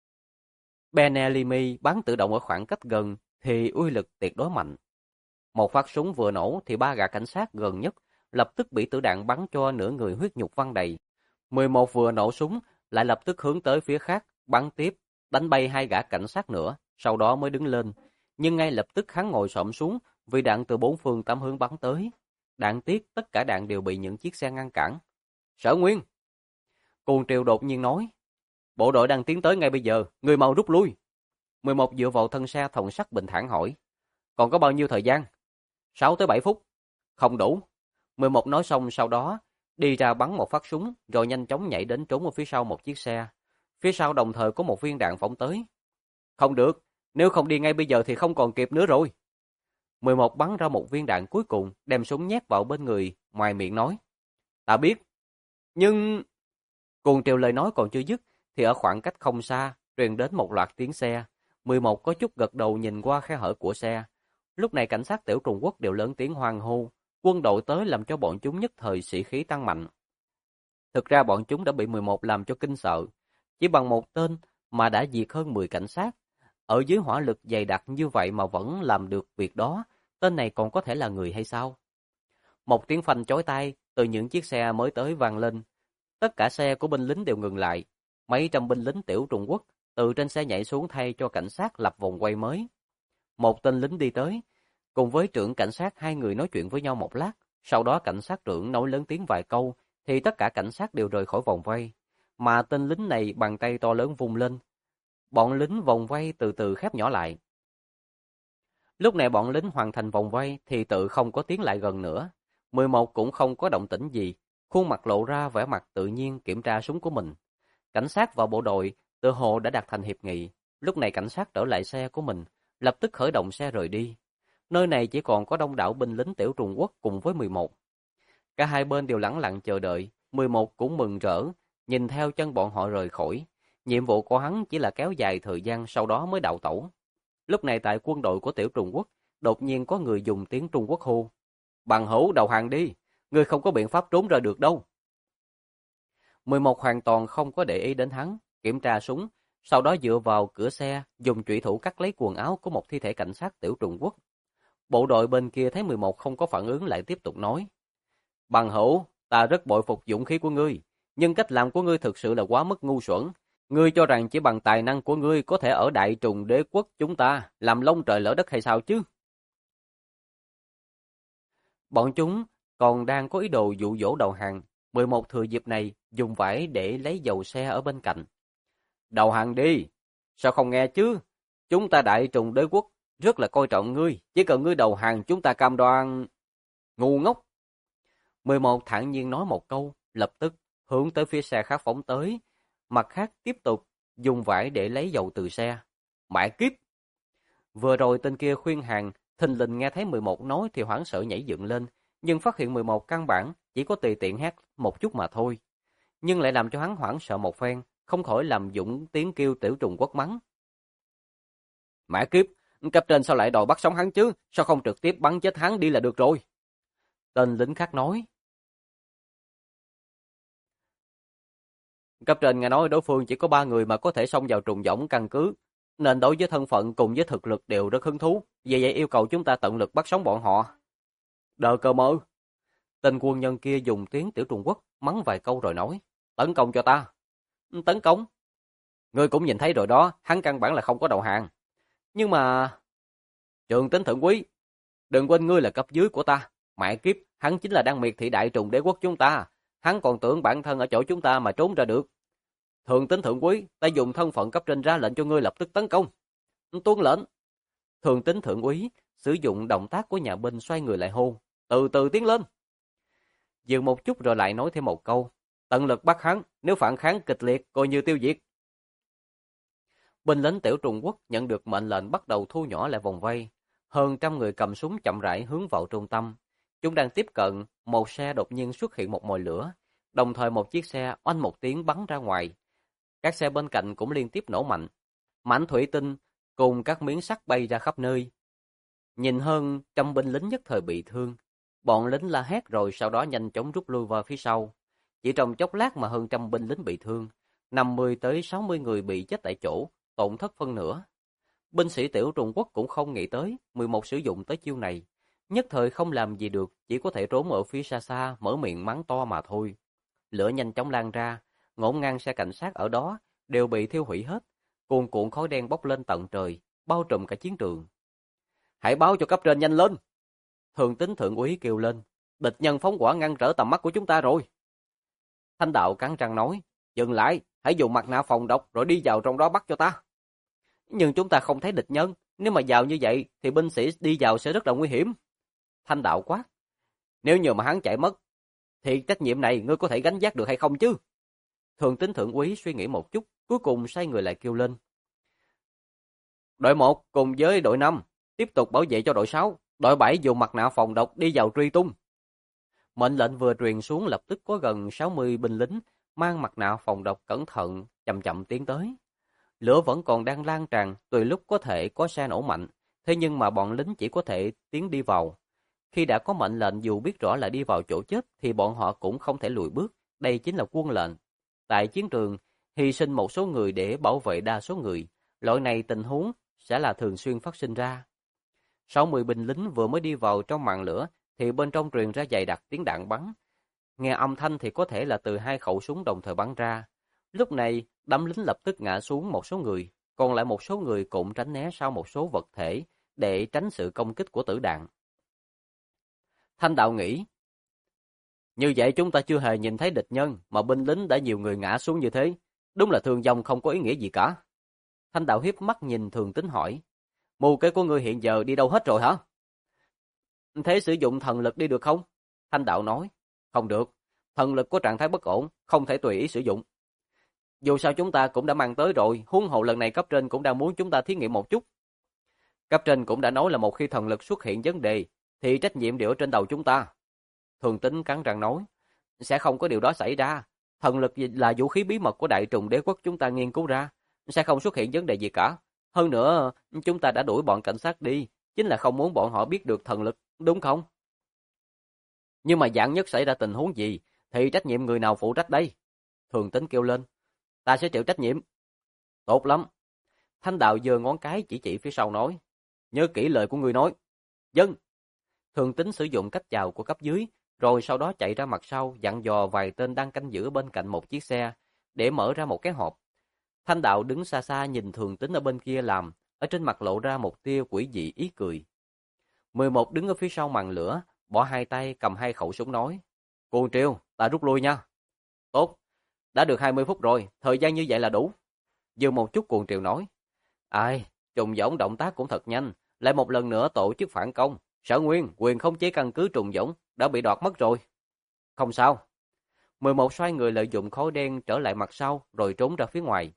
Benelli bán tự động ở khoảng cách gần thì uy lực tuyệt đối mạnh. Một phát súng vừa nổ thì ba gã cảnh sát gần nhất lập tức bị tử đạn bắn cho nửa người huyết nhục văng đầy. 11 vừa nổ súng lại lập tức hướng tới phía khác bắn tiếp, đánh bay hai gã cảnh sát nữa, sau đó mới đứng lên. Nhưng ngay lập tức hắn ngồi xổm xuống vì đạn từ bốn phương tám hướng bắn tới. Đạn tiếc tất cả đạn đều bị những chiếc xe ngăn cản. Sở Nguyên! Cuồng Triều đột nhiên nói, bộ đội đang tiến tới ngay bây giờ, người mau rút lui. 11 dựa vào thân xe thòng sắt bình thản hỏi, còn có bao nhiêu thời gian? 6 tới 7 phút. Không đủ. 11 nói xong sau đó, đi ra bắn một phát súng, rồi nhanh chóng nhảy đến trốn ở phía sau một chiếc xe. Phía sau đồng thời có một viên đạn phóng tới. Không được, nếu không đi ngay bây giờ thì không còn kịp nữa rồi. 11 bắn ra một viên đạn cuối cùng, đem súng nhét vào bên người, ngoài miệng nói, ta biết. Nhưng... Cuồng Triều lời nói còn chưa dứt, thì ở khoảng cách không xa, truyền đến một loạt tiếng xe. 11 có chút gật đầu nhìn qua khe hở của xe. Lúc này cảnh sát tiểu Trung Quốc đều lớn tiếng hoan hô, quân đội tới làm cho bọn chúng nhất thời sĩ khí tăng mạnh. Thực ra bọn chúng đã bị 11 làm cho kinh sợ, chỉ bằng một tên mà đã diệt hơn 10 cảnh sát. Ở dưới hỏa lực dày đặc như vậy mà vẫn làm được việc đó, tên này còn có thể là người hay sao? Một tiếng phanh chói tai từ những chiếc xe mới tới vang lên. Tất cả xe của binh lính đều ngừng lại. Mấy trăm binh lính tiểu Trung Quốc từ trên xe nhảy xuống thay cho cảnh sát lập vòng quay mới. Một tên lính đi tới, cùng với trưởng cảnh sát hai người nói chuyện với nhau một lát. Sau đó cảnh sát trưởng nói lớn tiếng vài câu, thì tất cả cảnh sát đều rời khỏi vòng vây. Mà tên lính này bàn tay to lớn vung lên. Bọn lính vòng vây từ từ khép nhỏ lại. Lúc này bọn lính hoàn thành vòng vây thì tự không có tiến lại gần nữa. 11 cũng không có động tĩnh gì, khuôn mặt lộ ra vẻ mặt tự nhiên kiểm tra súng của mình. Cảnh sát và bộ đội tự hồ đã đạt thành hiệp nghị. Lúc này cảnh sát trở lại xe của mình, lập tức khởi động xe rời đi. Nơi này chỉ còn có đông đảo binh lính tiểu Trung Quốc cùng với 11. Cả hai bên đều lẳng lặng chờ đợi, 11 cũng mừng rỡ, nhìn theo chân bọn họ rời khỏi. Nhiệm vụ của hắn chỉ là kéo dài thời gian sau đó mới đào tẩu. Lúc này tại quân đội của tiểu Trung Quốc, đột nhiên có người dùng tiếng Trung Quốc hô. Bằng hữu đầu hàng đi, ngươi không có biện pháp trốn ra được đâu. 11 hoàn toàn không có để ý đến hắn, kiểm tra súng, sau đó dựa vào cửa xe, dùng chủy thủ cắt lấy quần áo của một thi thể cảnh sát tiểu Trung Quốc. Bộ đội bên kia thấy 11 không có phản ứng lại tiếp tục nói. Bằng hữu, ta rất bội phục dũng khí của ngươi, nhưng cách làm của ngươi thực sự là quá mức ngu xuẩn. Ngươi cho rằng chỉ bằng tài năng của ngươi có thể ở Đại Trùng Đế quốc chúng ta làm lông trời lỡ đất hay sao chứ? Bọn chúng còn đang có ý đồ dụ dỗ đầu hàng. 11 thừa dịp này dùng vải để lấy dầu xe ở bên cạnh. Đầu hàng đi, sao không nghe chứ? Chúng ta Đại Trùng Đế quốc rất là coi trọng ngươi, chỉ cần ngươi đầu hàng chúng ta cam đoan. Ngu ngốc. 11 thản nhiên nói một câu, lập tức hướng tới phía xe khác phóng tới. Mặt khác tiếp tục dùng vải để lấy dầu từ xe. Mẹ kiếp! Vừa rồi tên kia khuyên hàng, thình lình nghe thấy 11 nói thì hoảng sợ nhảy dựng lên, nhưng phát hiện 11 căn bản chỉ có tùy tiện hét một chút mà thôi. Nhưng lại làm cho hắn hoảng sợ một phen, không khỏi làm dũng tiếng kêu tiểu Trung Quốc mắng. Mẹ kiếp! Cấp trên sao lại đòi bắt sống hắn chứ? Sao không trực tiếp bắn chết hắn đi là được rồi? Tên lính khác nói. Cấp trên nghe nói đối phương chỉ có 3 người mà có thể xông vào trùng võng căn cứ, nên đối với thân phận cùng với thực lực đều rất hứng thú, vì vậy yêu cầu chúng ta tận lực bắt sống bọn họ. Đờ cơ mơ. Tên quân nhân kia dùng tiếng tiểu Trung Quốc mắng vài câu rồi nói, tấn công cho ta. Tấn công? Ngươi cũng nhìn thấy rồi đó, hắn căn bản là không có đầu hàng. Nhưng mà... Trường Tính Thượng Quý, đừng quên ngươi là cấp dưới của ta. Mẹ kiếp, hắn chính là đang miệt thị Đại Trùng Đế quốc chúng ta. Hắn còn tưởng bản thân ở chỗ chúng ta mà trốn ra được. Thường Tính Thượng Quý, ta dùng thân phận cấp trên ra lệnh cho ngươi lập tức tấn công. Tuân lệnh. Thường Tính Thượng Quý sử dụng động tác của nhà binh xoay người lại hô, từ từ tiến lên. Dừng một chút rồi lại nói thêm một câu. Tận lực bắt hắn, nếu phản kháng kịch liệt, coi như tiêu diệt. Binh lính tiểu Trung Quốc nhận được mệnh lệnh bắt đầu thu nhỏ lại vòng vây. Hơn trăm người cầm súng chậm rãi hướng vào trung tâm. Chúng đang tiếp cận, một xe đột nhiên xuất hiện một mồi lửa. Đồng thời một chiếc xe oanh một tiếng bắn ra ngoài. Các xe bên cạnh cũng liên tiếp nổ mạnh. Mảnh thủy tinh cùng các miếng sắt bay ra khắp nơi. Nhìn hơn trăm binh lính nhất thời bị thương. Bọn lính la hét rồi sau đó nhanh chóng rút lui vào phía sau. Chỉ trong chốc lát mà hơn trăm binh lính bị thương. 50 tới 60 người bị chết tại chỗ, tổn thất phân nửa. Binh sĩ tiểu Trung Quốc cũng không nghĩ tới 11 sử dụng tới chiêu này. Nhất thời không làm gì được, chỉ có thể trốn ở phía xa xa, mở miệng mắng to mà thôi. Lửa nhanh chóng lan ra, ngổn ngang xe cảnh sát ở đó đều bị thiêu hủy hết. Cuồn cuộn khói đen bốc lên tận trời, bao trùm cả chiến trường. Hãy báo cho cấp trên nhanh lên! Thường Tín thượng úy kêu lên, địch nhân phóng hỏa ngăn trở tầm mắt của chúng ta rồi. Thanh đạo cắn răng nói, dừng lại, hãy dùng mặt nạ phòng độc rồi đi vào trong đó bắt cho ta. Nhưng chúng ta không thấy địch nhân, nếu mà vào như vậy thì binh sĩ đi vào sẽ rất là nguy hiểm. Thanh đạo quát, nếu như mà hắn chạy mất, thì trách nhiệm này ngươi có thể gánh vác được hay không chứ? Thường Tín thượng úy suy nghĩ một chút, cuối cùng xoay người lại kêu lên. Đội 1 cùng với đội 5, tiếp tục bảo vệ cho đội 6, đội 7 dùng mặt nạ phòng độc đi vào truy tung. Mệnh lệnh vừa truyền xuống lập tức có gần 60 binh lính mang mặt nạ phòng độc cẩn thận chậm chậm tiến tới. Lửa vẫn còn đang lan tràn, tùy lúc có thể có xe nổ mạnh, thế nhưng mà bọn lính chỉ có thể tiến đi vào. Khi đã có mệnh lệnh dù biết rõ là đi vào chỗ chết thì bọn họ cũng không thể lùi bước, đây chính là quân lệnh. Tại chiến trường, hy sinh một số người để bảo vệ đa số người, loại này tình huống sẽ là thường xuyên phát sinh ra. 60 binh lính vừa mới đi vào trong màn lửa thì bên trong truyền ra dày đặc tiếng đạn bắn. Nghe âm thanh thì có thể là từ hai khẩu súng đồng thời bắn ra. Lúc này, đám lính lập tức ngã xuống một số người, còn lại một số người cũng tránh né sau một số vật thể để tránh sự công kích của tử đạn. Thanh đạo nghĩ, như vậy chúng ta chưa hề nhìn thấy địch nhân mà binh lính đã nhiều người ngã xuống như thế. Đúng là thương vong không có ý nghĩa gì cả. Thanh đạo hiếp mắt nhìn Thường Tín hỏi, mưu kế của ngươi hiện giờ đi đâu hết rồi hả? Thế sử dụng thần lực đi được không? Thanh đạo nói, không được. Thần lực có trạng thái bất ổn, không thể tùy ý sử dụng. Dù sao chúng ta cũng đã mang tới rồi, huống hồ lần này cấp trên cũng đang muốn chúng ta thí nghiệm một chút. Cấp trên cũng đã nói là một khi thần lực xuất hiện vấn đề, thì trách nhiệm đều ở trên đầu chúng ta. Thường Tín cắn răng nói, sẽ không có điều đó xảy ra. Thần lực là vũ khí bí mật của Đại Trùng Đế quốc chúng ta nghiên cứu ra, sẽ không xuất hiện vấn đề gì cả. Hơn nữa, chúng ta đã đuổi bọn cảnh sát đi, chính là không muốn bọn họ biết được thần lực, đúng không? Nhưng mà vạn nhất xảy ra tình huống gì, thì trách nhiệm người nào phụ trách đây? Thường Tín kêu lên, ta sẽ chịu trách nhiệm. Tốt lắm. Thanh đạo giơ ngón cái chỉ phía sau nói, nhớ kỹ lời của người nói. Dân. Thường Tín sử dụng cách chào của cấp dưới, rồi sau đó chạy ra mặt sau dặn dò vài tên đang canh giữ bên cạnh một chiếc xe, để mở ra một cái hộp. Thanh đạo đứng xa xa nhìn Thường Tín ở bên kia làm, ở trên mặt lộ ra một tia quỷ dị ý cười. 11 đứng ở phía sau màn lửa, bỏ hai tay cầm hai khẩu súng nói, Cuồng Triều, ta rút lui nha. Tốt, đã được 20 phút rồi, thời gian như vậy là đủ. Dừng một chút Cuồng Triều nói, ai, Trùng Dõng động tác cũng thật nhanh, lại một lần nữa tổ chức phản công. Sở Nguyên, quyền khống chế căn cứ Trùng Dõng đã bị đoạt mất rồi. Không sao. 11 xoay người lợi dụng khói đen trở lại mặt sau rồi trốn ra phía ngoài.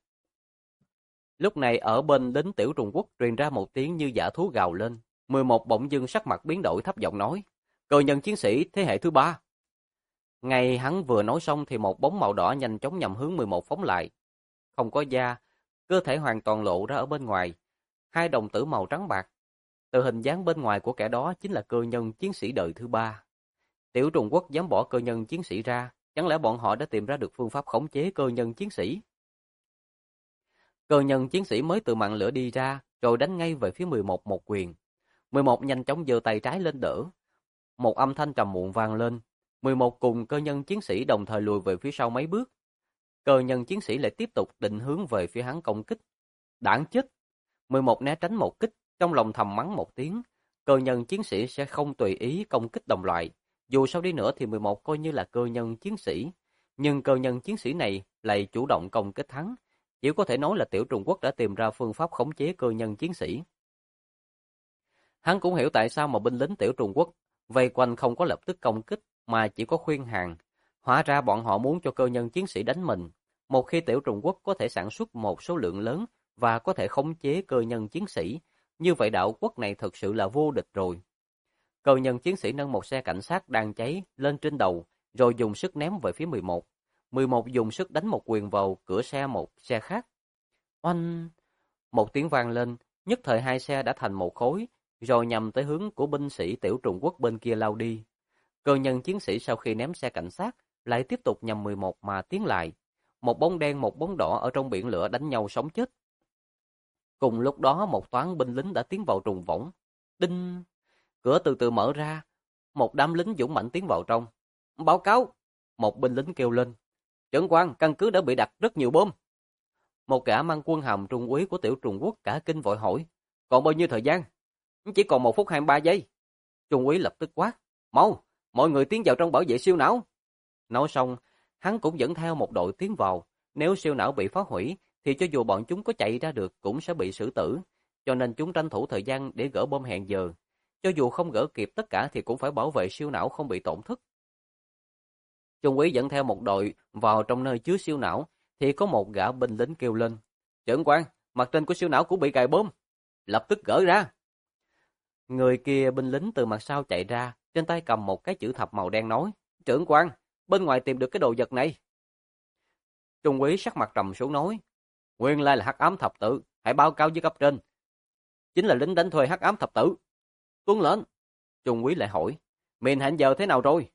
Lúc này ở bên lính tiểu Trung Quốc truyền ra một tiếng như dã thú gào lên. 11 bỗng dưng sắc mặt biến đổi thấp giọng nói, cờ nhân chiến sĩ thế hệ thứ 3. Ngay hắn vừa nói xong thì một bóng màu đỏ nhanh chóng nhằm hướng 11 phóng lại. Không có da, cơ thể hoàn toàn lộ ra ở bên ngoài. Hai đồng tử màu trắng bạc. Từ hình dáng bên ngoài của kẻ đó chính là cơ nhân chiến sĩ đời thứ 3. Tiểu Trung Quốc dám bỏ cơ nhân chiến sĩ ra, chẳng lẽ bọn họ đã tìm ra được phương pháp khống chế cơ nhân chiến sĩ? Cơ nhân chiến sĩ mới từ màn lửa đi ra, rồi đánh ngay về phía 11 một quyền. 11 nhanh chóng giơ tay trái lên đỡ. Một âm thanh trầm muộn vang lên. 11 cùng cơ nhân chiến sĩ đồng thời lùi về phía sau mấy bước. Cơ nhân chiến sĩ lại tiếp tục định hướng về phía hắn công kích. Đáng chết! 11 né tránh một kích, trong lòng thầm mắng một tiếng. Cơ nhân chiến sĩ sẽ không tùy ý công kích đồng loại. Dù sao đi nữa thì 11 coi như là cơ nhân chiến sĩ. Nhưng cơ nhân chiến sĩ này lại chủ động công kích hắn. Chỉ có thể nói là tiểu Trung Quốc đã tìm ra phương pháp khống chế cơ nhân chiến sĩ. Hắn cũng hiểu tại sao mà binh lính tiểu Trung Quốc vây quanh không có lập tức công kích, mà chỉ có khuyên hàng. Hóa ra bọn họ muốn cho cơ nhân chiến sĩ đánh mình. Một khi Tiểu Trùng Quốc có thể sản xuất một số lượng lớn và có thể khống chế cơ nhân chiến sĩ, như vậy đạo quốc này thực sự là vô địch rồi. Cơ nhân chiến sĩ nâng một xe cảnh sát đang cháy lên trên đầu, rồi dùng sức ném về phía 11. 11 dùng sức đánh một quyền vào cửa xe một xe khác. Oanh! Một tiếng vang lên, nhất thời hai xe đã thành một khối, rồi nhằm tới hướng của binh sĩ Tiểu Trùng Quốc bên kia lao đi. Cơ nhân chiến sĩ sau khi ném xe cảnh sát, lại tiếp tục nhằm 11 mà tiến lại. Một bóng đen một bóng đỏ ở trong biển lửa đánh nhau sống chết. Cùng lúc đó một toán binh lính đã tiến vào trùng võng. Đinh! Cửa từ từ mở ra, một đám lính dũng mãnh tiến vào trong. Báo cáo! Một binh lính kêu lên. Trưởng quan, căn cứ đã bị đặt rất nhiều bom. Một gã mang quân hàm trung úy của Tiểu Trùng Quốc cả kinh vội hỏi. Còn bao nhiêu thời gian? Chỉ còn 1 phút 23 giây. Trung úy lập tức quát. Mau! Mọi người tiến vào trong bảo vệ siêu não. Nói xong, hắn cũng dẫn theo một đội tiến vào. Nếu siêu não bị phá hủy, thì cho dù bọn chúng có chạy ra được cũng sẽ bị xử tử. Cho nên chúng tranh thủ thời gian để gỡ bom hẹn giờ. Cho dù không gỡ kịp tất cả thì cũng phải bảo vệ siêu não không bị tổn thất. Trung úy dẫn theo một đội vào trong nơi chứa siêu não, thì có một gã binh lính kêu lên. Trưởng quan, mặt trên của siêu não cũng bị cài bom. Lập tức gỡ ra. Người kia binh lính từ mặt sau chạy ra, trên tay cầm một cái chữ thập màu đen nói. Trưởng quan, bên ngoài tìm được cái đồ vật này. Trung úy sắc mặt trầm xuống nói. Nguyên lai là hắc ám thập tự, hãy báo cáo với cấp trên. Chính là lính đánh thuê hắc ám thập tự. Tuân lệnh. Trung úy lại hỏi. Mìn hẹn giờ thế nào rồi?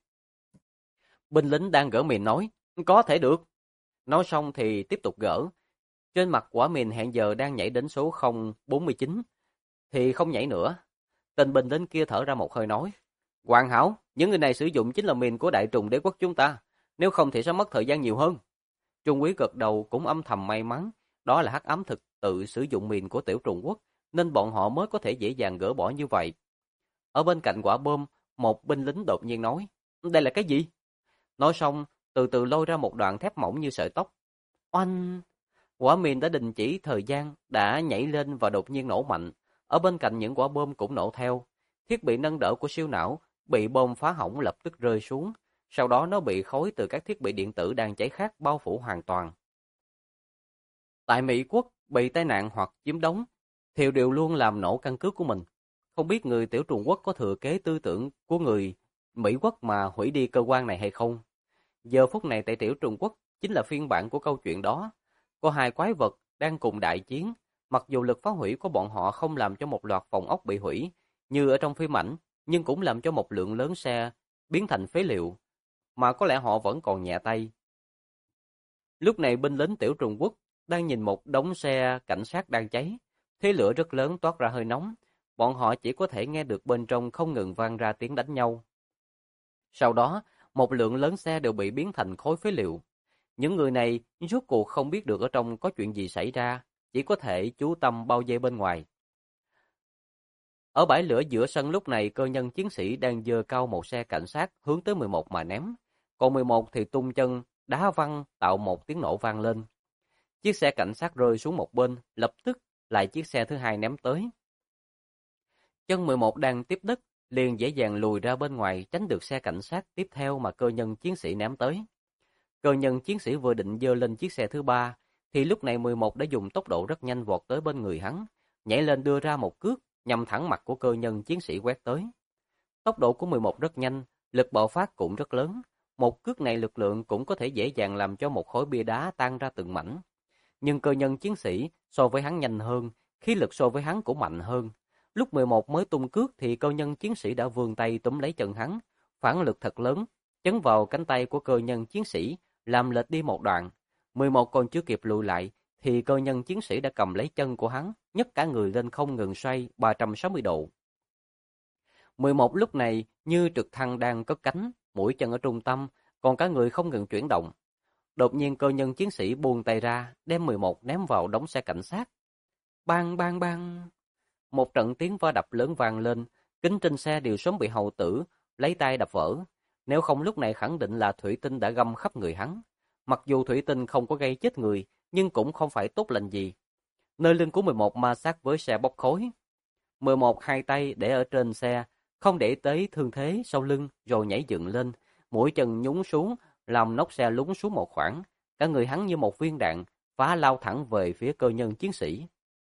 Binh lính đang gỡ mìn nói. Có thể được. Nói xong thì tiếp tục gỡ. Trên mặt quả mìn hẹn giờ đang nhảy đến số 049. Thì không nhảy nữa. Tên binh lính kia thở ra một hơi nói. Hoàn hảo, những người này sử dụng chính là mìn của đại trùng đế quốc chúng ta. Nếu không thì sẽ mất thời gian nhiều hơn. Trung úy gật đầu cũng âm thầm may mắn. Đó là hắc ám thực tự sử dụng mìn của Tiểu Trùng Quốc, nên bọn họ mới có thể dễ dàng gỡ bỏ như vậy. Ở bên cạnh quả bom, một binh lính đột nhiên nói. Đây là cái gì? Nói xong, từ từ lôi ra một đoạn thép mỏng như sợi tóc. Oanh! Quả mìn đã đình chỉ thời gian, đã nhảy lên và đột nhiên nổ mạnh. Ở bên cạnh những quả bom cũng nổ theo. Thiết bị nâng đỡ của siêu não bị bom phá hỏng lập tức rơi xuống. Sau đó nó bị khói từ các thiết bị điện tử đang cháy khác bao phủ hoàn toàn. Tại Mỹ quốc, bị tai nạn hoặc chiếm đóng, thì đều luôn làm nổ căn cứ của mình. Không biết người Tiểu Trùng Quốc có thừa kế tư tưởng của người Mỹ quốc mà hủy đi cơ quan này hay không? Giờ phút này tại Tiểu Trùng Quốc chính là phiên bản của câu chuyện đó. Có hai quái vật đang cùng đại chiến. Mặc dù lực phá hủy của bọn họ không làm cho một loạt phòng ốc bị hủy, như ở trong phim ảnh, nhưng cũng làm cho một lượng lớn xe biến thành phế liệu, mà có lẽ họ vẫn còn nhẹ tay. Lúc này binh lính Tiểu Trùng Quốc đang nhìn một đống xe cảnh sát đang cháy. Thế lửa rất lớn toát ra hơi nóng. Bọn họ chỉ có thể nghe được bên trong không ngừng vang ra tiếng đánh nhau. Sau đó, một lượng lớn xe đều bị biến thành khối phế liệu. Những người này rốt cuộc không biết được ở trong có chuyện gì xảy ra, chỉ có thể chú tâm bao vây bên ngoài. Ở bãi lửa giữa sân lúc này, cơ nhân chiến sĩ đang giơ cao một xe cảnh sát hướng tới 11 mà ném. Còn 11 thì tung chân, đá văng tạo một tiếng nổ vang lên. Chiếc xe cảnh sát rơi xuống một bên, lập tức lại chiếc xe thứ hai ném tới. Chân 11 đang tiếp đất, liền dễ dàng lùi ra bên ngoài tránh được xe cảnh sát tiếp theo mà cơ nhân chiến sĩ ném tới. Cơ nhân chiến sĩ vừa định giơ lên chiếc xe thứ ba, thì lúc này 11 đã dùng tốc độ rất nhanh vọt tới bên người hắn, nhảy lên đưa ra một cước, nhằm thẳng mặt của cơ nhân chiến sĩ quét tới. Tốc độ của 11 rất nhanh, lực bạo phát cũng rất lớn. Một cước này lực lượng cũng có thể dễ dàng làm cho một khối bia đá tan ra từng mảnh. Nhưng cơ nhân chiến sĩ so với hắn nhanh hơn, khí lực so với hắn cũng mạnh hơn. Lúc 11 mới tung cước thì cơ nhân chiến sĩ đã vươn tay túm lấy chân hắn, phản lực thật lớn, chấn vào cánh tay của cơ nhân chiến sĩ, làm lệch đi một đoạn. 11 còn chưa kịp lùi lại, thì cơ nhân chiến sĩ đã cầm lấy chân của hắn, nhấc cả người lên không ngừng xoay 360 độ. 11 lúc này như trực thăng đang cất cánh, mũi chân ở trung tâm, còn cả người không ngừng chuyển động. Đột nhiên cơ nhân chiến sĩ buông tay ra, đem 11 ném vào đống xe cảnh sát. Bang bang bang. Một trận tiếng va đập lớn vang lên, kính trên xe đều sớm bị hầu tử lấy tay đập vỡ. Nếu không lúc này khẳng định là thủy tinh đã găm khắp người hắn. Mặc dù thủy tinh không có gây chết người, nhưng cũng không phải tốt lành gì. Nơi lưng của 11 ma sát với xe bốc khói. 11 hai tay để ở trên xe, không để tới thương thế sau lưng rồi nhảy dựng lên, mũi chân nhún xuống, làm nóc xe lún xuống một khoảng. Cả người hắn như một viên đạn, phá lao thẳng về phía cơ nhân chiến sĩ.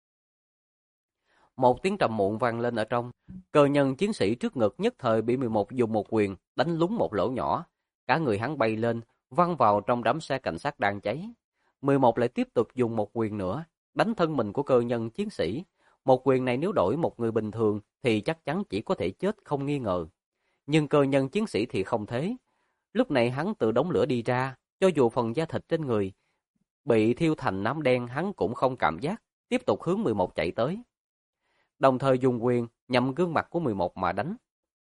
Một tiếng trầm muộn vang lên ở trong. Cơ nhân chiến sĩ trước ngực nhất thời bị 11 dùng một quyền đánh lún một lỗ nhỏ. Cả người hắn bay lên, văng vào trong đám xe cảnh sát đang cháy. 11 lại tiếp tục dùng một quyền nữa, đánh thân mình của cơ nhân chiến sĩ. Một quyền này nếu đổi một người bình thường thì chắc chắn chỉ có thể chết không nghi ngờ. Nhưng cơ nhân chiến sĩ thì không thế. Lúc này hắn từ đống lửa đi ra, cho dù phần da thịt trên người bị thiêu thành nám đen hắn cũng không cảm giác, tiếp tục hướng 11 chạy tới. Đồng thời dùng quyền nhằm gương mặt của 11 mà đánh.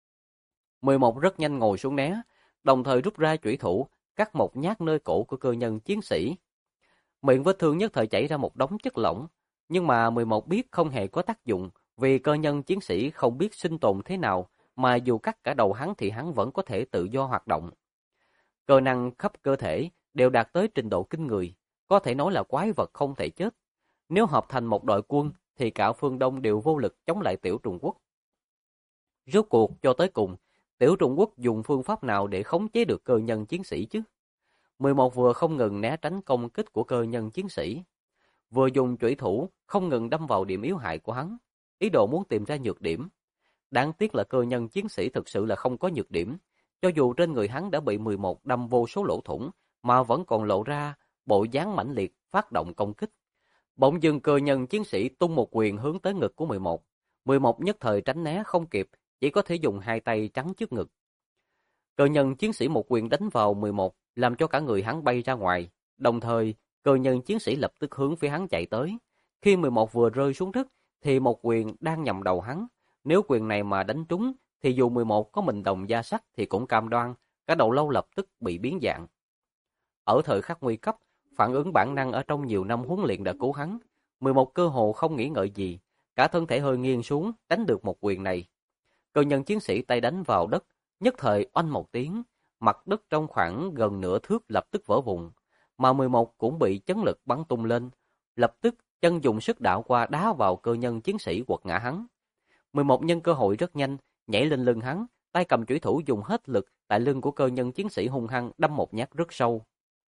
11 rất nhanh ngồi xuống né, đồng thời rút ra chủy thủ, cắt một nhát nơi cổ của cơ nhân chiến sĩ. Miệng vết thương nhất thời chảy ra một đống chất lỏng, nhưng mà 11 biết không hề có tác dụng, vì cơ nhân chiến sĩ không biết sinh tồn thế nào, mà dù cắt cả đầu hắn thì hắn vẫn có thể tự do hoạt động. Cơ năng khắp cơ thể đều đạt tới trình độ kinh người, có thể nói là quái vật không thể chết. Nếu hợp thành một đội quân thì cả phương Đông đều vô lực chống lại Tiểu Trung Quốc. Rốt cuộc cho tới cùng, Tiểu Trung Quốc dùng phương pháp nào để khống chế được cơ nhân chiến sĩ chứ? 11 vừa không ngừng né tránh công kích của cơ nhân chiến sĩ, vừa dùng chủy thủ không ngừng đâm vào điểm yếu hại của hắn, ý đồ muốn tìm ra nhược điểm. Đáng tiếc là cơ nhân chiến sĩ thực sự là không có nhược điểm, cho dù trên người hắn đã bị 11 đâm vô số lỗ thủng mà vẫn còn lộ ra bộ dáng mãnh liệt phát động công kích. Bỗng dưng cơ nhân chiến sĩ tung một quyền hướng tới ngực của 11. 11 nhất thời tránh né không kịp, chỉ có thể dùng hai tay trắng trước ngực. Cơ nhân chiến sĩ một quyền đánh vào 11, làm cho cả người hắn bay ra ngoài. Đồng thời, cơ nhân chiến sĩ lập tức hướng phía hắn chạy tới. Khi 11 vừa rơi xuống đất, thì một quyền đang nhằm đầu hắn. Nếu quyền này mà đánh trúng, thì dù 11 có mình đồng da sắt thì cũng cam đoan, cả đầu lâu lập tức bị biến dạng. Ở thời khắc nguy cấp, phản ứng bản năng ở trong nhiều năm huấn luyện đã cứu hắn. 11 cơ hồ không nghĩ ngợi gì, cả thân thể hơi nghiêng xuống, đánh được một quyền này. Cơ nhân chiến sĩ tay đánh vào đất, nhất thời oanh một tiếng, mặt đất trong khoảng gần nửa thước lập tức vỡ vụn, mà 11 cũng bị chấn lực bắn tung lên, lập tức chân dùng sức đảo qua đá vào cơ nhân chiến sĩ quật ngã hắn. 11 nhân cơ hội rất nhanh, nhảy lên lưng hắn, tay cầm chủy thủ dùng hết lực tại lưng của cơ nhân chiến sĩ hung hăng đâm một nhát rất sâu.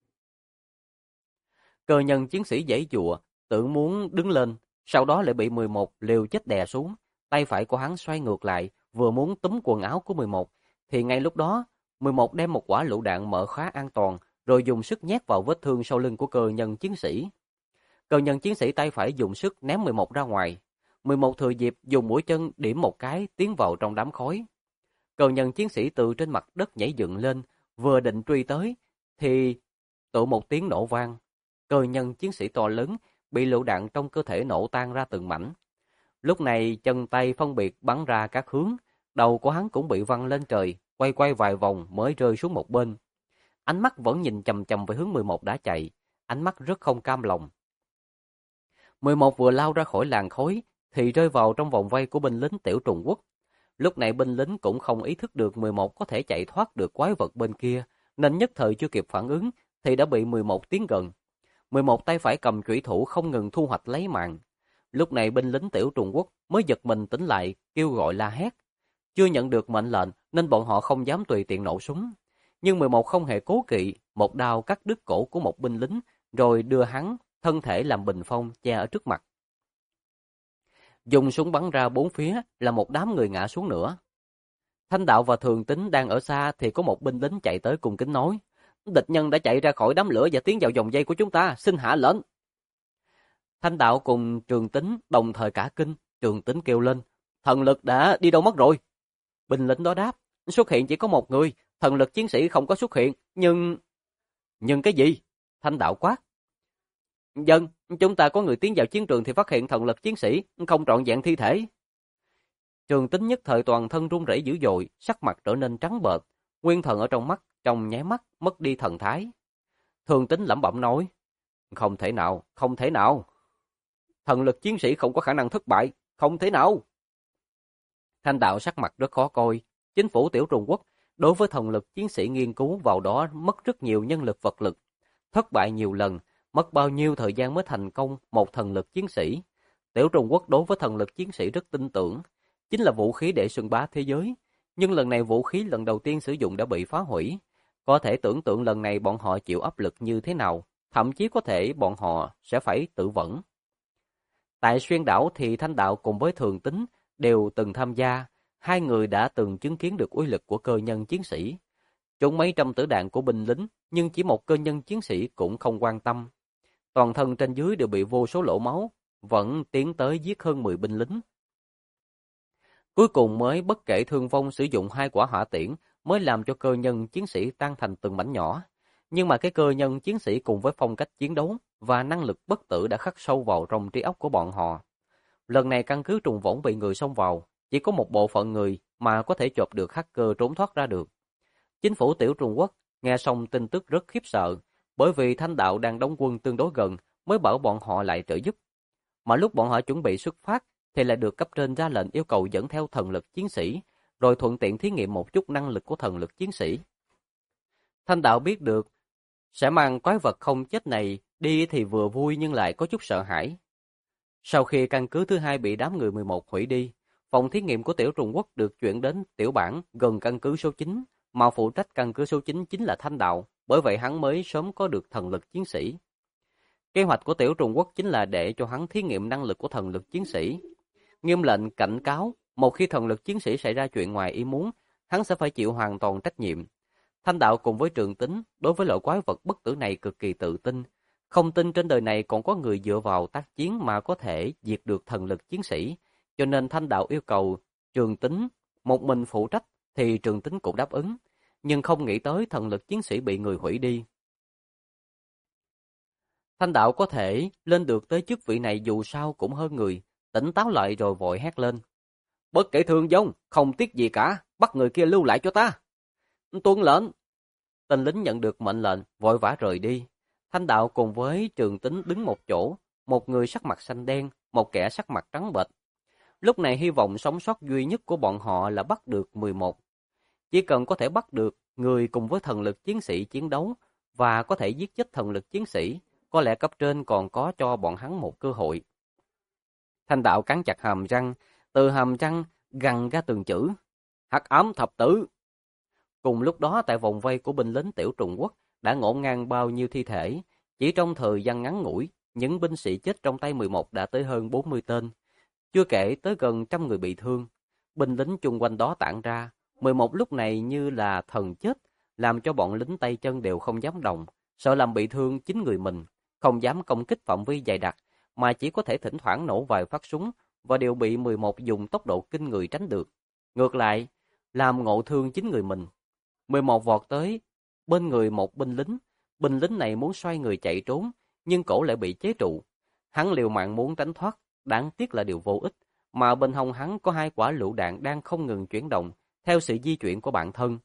Cơ nhân chiến sĩ giãy giụa, tưởng muốn đứng lên, sau đó lại bị 11 liều chết đè xuống, tay phải của hắn xoay ngược lại, vừa muốn túm quần áo của 11, thì ngay lúc đó, 11 đem một quả lựu đạn mở khóa an toàn, rồi dùng sức nhét vào vết thương sau lưng của cơ nhân chiến sĩ. Cơ nhân chiến sĩ tay phải dùng sức ném 11 ra ngoài. 11 thừa dịp dùng mũi chân điểm một cái tiến vào trong đám khói. Cơ nhân chiến sĩ từ trên mặt đất nhảy dựng lên, vừa định truy tới, thì tụ một tiếng nổ vang. Cơ nhân chiến sĩ to lớn bị lựu đạn trong cơ thể nổ tan ra từng mảnh. Lúc này chân tay phân biệt bắn ra các hướng, đầu của hắn cũng bị văng lên trời, quay vài vòng mới rơi xuống một bên. Ánh mắt vẫn nhìn chằm chằm về hướng 11 đã chạy, ánh mắt rất không cam lòng. 11 vừa lao ra khỏi làng khói thì rơi vào trong vòng vây của binh lính Tiểu Trung Quốc. Lúc này binh lính cũng không ý thức được 11 có thể chạy thoát được quái vật bên kia, nên nhất thời chưa kịp phản ứng thì đã bị 11 tiến gần. 11 tay phải cầm chủy thủ không ngừng thu hoạch lấy mạng. Lúc này binh lính Tiểu Trung Quốc mới giật mình tỉnh lại, kêu gọi la hét. Chưa nhận được mệnh lệnh nên bọn họ không dám tùy tiện nổ súng. Nhưng 11 không hề cố kỵ, một đao cắt đứt cổ của một binh lính, rồi đưa hắn thân thể làm bình phong che ở trước mặt. Dùng súng bắn ra bốn phía là một đám người ngã xuống nữa. Thanh Đạo và Thường Tín đang ở xa thì có một binh lính chạy tới cùng kính nói: địch nhân đã chạy ra khỏi đám lửa và tiến vào vòng vây của chúng ta, xin hạ lệnh. Thanh Đạo cùng Trường Tín đồng thời cả kinh. Trường Tín kêu lên: thần lực đã đi đâu mất rồi? Binh lính đó đáp: xuất hiện chỉ có một người, thần lực chiến sĩ không có xuất hiện, nhưng cái gì? Thanh Đạo quát: dân, chúng ta có người tiến vào chiến trường thì phát hiện thần lực chiến sĩ không trọn vẹn thi thể. Trường Tín nhất thời toàn thân run rẩy dữ dội, sắc mặt trở nên trắng bệch, nguyên thần ở trong mắt trong nháy mắt mất đi thần thái. Thường Tín lẩm bẩm nói: không thể nào, không thể nào. Thần lực chiến sĩ không có khả năng thất bại, không thể nào. Thanh Đạo sắc mặt rất khó coi. Chính phủ Tiểu Trung Quốc đối với thần lực chiến sĩ nghiên cứu vào đó mất rất nhiều nhân lực vật lực, thất bại nhiều lần, mất bao nhiêu thời gian mới thành công một thần lực chiến sĩ. Tiểu Trung Quốc đối với thần lực chiến sĩ rất tin tưởng, chính là vũ khí để xưng bá thế giới. Nhưng lần này vũ khí lần đầu tiên sử dụng đã bị phá hủy, Có thể tưởng tượng lần này bọn họ chịu áp lực như thế nào, thậm chí có thể bọn họ sẽ phải tự vẫn. Tại Xuyên Đảo thì Thanh Đạo cùng với Thường Tín đều từng tham gia, hai người đã từng chứng kiến được uy lực của cơ nhân chiến sĩ. Trúng mấy trăm tử đạn của binh lính, nhưng chỉ một cơ nhân chiến sĩ cũng không quan tâm. Toàn thân trên dưới đều bị vô số lỗ máu, vẫn tiến tới giết hơn 10 binh lính. Cuối cùng mới bất kể thương vong sử dụng 2 quả hỏa tiễn mới làm cho cơ nhân chiến sĩ tan thành từng mảnh nhỏ. Nhưng mà cái cơ nhân chiến sĩ cùng với phong cách chiến đấu và năng lực bất tử đã khắc sâu vào trong trí óc của bọn họ. Lần này căn cứ Trùng Võng bị người xông vào, chỉ có một bộ phận người mà có thể chộp được hacker trốn thoát ra được. Chính phủ Tiểu Trung Quốc nghe xong tin tức rất khiếp sợ, bởi vì Thanh Đạo đang đóng quân tương đối gần mới bảo bọn họ lại trợ giúp. Mà lúc bọn họ chuẩn bị xuất phát thì lại được cấp trên ra lệnh yêu cầu dẫn theo thần lực chiến sĩ, rồi thuận tiện thí nghiệm một chút năng lực của thần lực chiến sĩ. Thanh Đạo biết được sẽ mang quái vật không chết này đi thì vừa vui nhưng lại có chút sợ hãi. Sau khi căn cứ thứ hai bị đám người 11 hủy đi, phòng thí nghiệm của Tiểu Trung Quốc được chuyển đến Tiểu Bản gần căn cứ số 9, mà phụ trách căn cứ số 9 chính là Thanh Đạo, bởi vậy hắn mới sớm có được thần lực chiến sĩ. Kế hoạch của Tiểu Trung Quốc chính là để cho hắn thí nghiệm năng lực của thần lực chiến sĩ. Nghiêm lệnh cảnh cáo, một khi thần lực chiến sĩ xảy ra chuyện ngoài ý muốn, hắn sẽ phải chịu hoàn toàn trách nhiệm. Thanh Đạo cùng với Trường Tính đối với loại quái vật bất tử này cực kỳ tự tin, không tin trên đời này còn có người dựa vào tác chiến mà có thể diệt được thần lực chiến sĩ, cho nên Thanh Đạo yêu cầu Trường Tính một mình phụ trách thì Trường Tính cũng đáp ứng, nhưng không nghĩ tới thần lực chiến sĩ bị người hủy đi. Thanh Đạo có thể lên được tới chức vị này dù sao cũng hơn người, tỉnh táo lại rồi vội hét lên. Bất kể thương vong, không tiếc gì cả, bắt người kia lưu lại cho ta. Tuân lệnh. Tên lính nhận được mệnh lệnh, vội vã rời đi. Thanh Đạo cùng với Trường Tính đứng một chỗ, một người sắc mặt xanh đen, một kẻ sắc mặt trắng bệch. Lúc này hy vọng sống sót duy nhất của bọn họ là bắt được 11. Chỉ cần có thể bắt được người cùng với thần lực chiến sĩ chiến đấu và có thể giết chết thần lực chiến sĩ, có lẽ cấp trên còn có cho bọn hắn một cơ hội. Thanh Đạo cắn chặt hàm răng, từ hàm răng gằn ra từng chữ. Hắc ám thập tử. Cùng lúc đó tại vòng vây của binh lính Tiểu Trung Quốc đã ngổn ngang bao nhiêu thi thể. Chỉ trong thời gian ngắn ngủi, những binh sĩ chết trong tay 11 đã tới hơn 40 tên. Chưa kể tới gần 100 người bị thương. Binh lính chung quanh đó tản ra. 11 lúc này như là thần chết, làm cho bọn lính tay chân đều không dám động, sợ làm bị thương chính người mình, không dám công kích phạm vi dày đặc, mà chỉ có thể thỉnh thoảng nổ vài phát súng và đều bị 11 dùng tốc độ kinh người tránh được. Ngược lại, làm ngộ thương chính người mình. 11 vọt tới bên người một binh lính này muốn xoay người chạy trốn, nhưng cổ lại bị chế trụ. Hắn liều mạng muốn tránh thoát, đáng tiếc là điều vô ích, mà bên hông hắn có 2 quả lựu đạn đang không ngừng chuyển động theo sự di chuyển của bản thân.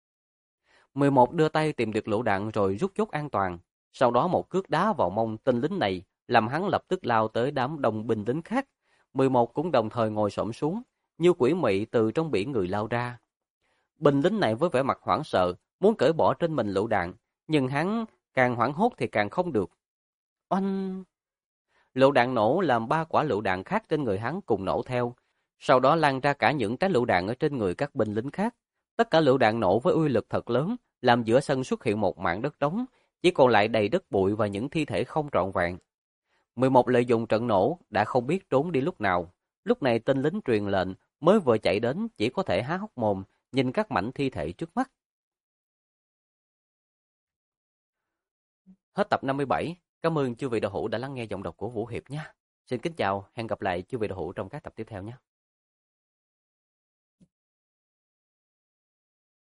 11 đưa tay tìm được lựu đạn rồi rút chốt an toàn, sau đó một cước đá vào mông tên lính này, làm hắn lập tức lao tới đám đông binh lính khác. 11 cũng đồng thời ngồi xổm xuống, như quỷ mị từ trong biển người lao ra. Binh lính này với vẻ mặt hoảng sợ, muốn cởi bỏ trên mình lựu đạn, nhưng hắn càng hoảng hốt thì càng không được. Oanh! Lựu đạn nổ làm 3 quả lựu đạn khác trên người hắn cùng nổ theo, sau đó lan ra cả những trái lựu đạn ở trên người các binh lính khác. Tất cả lựu đạn nổ với uy lực thật lớn, làm giữa sân xuất hiện một mảng đất trống, chỉ còn lại đầy đất bụi và những thi thể không trọn vẹn. 11 lợi dụng trận nổ đã không biết trốn đi lúc nào. Lúc này tên lính truyền lệnh mới vừa chạy đến chỉ có thể há hốc mồm nhìn các mảnh thi thể trước mắt. Hết tập 57. Cảm ơn chư vị đạo hữu đã lắng nghe giọng đọc của Vũ Hiệp nhé. Xin kính chào, hẹn gặp lại chư vị đạo hữu trong các tập tiếp theo nhé.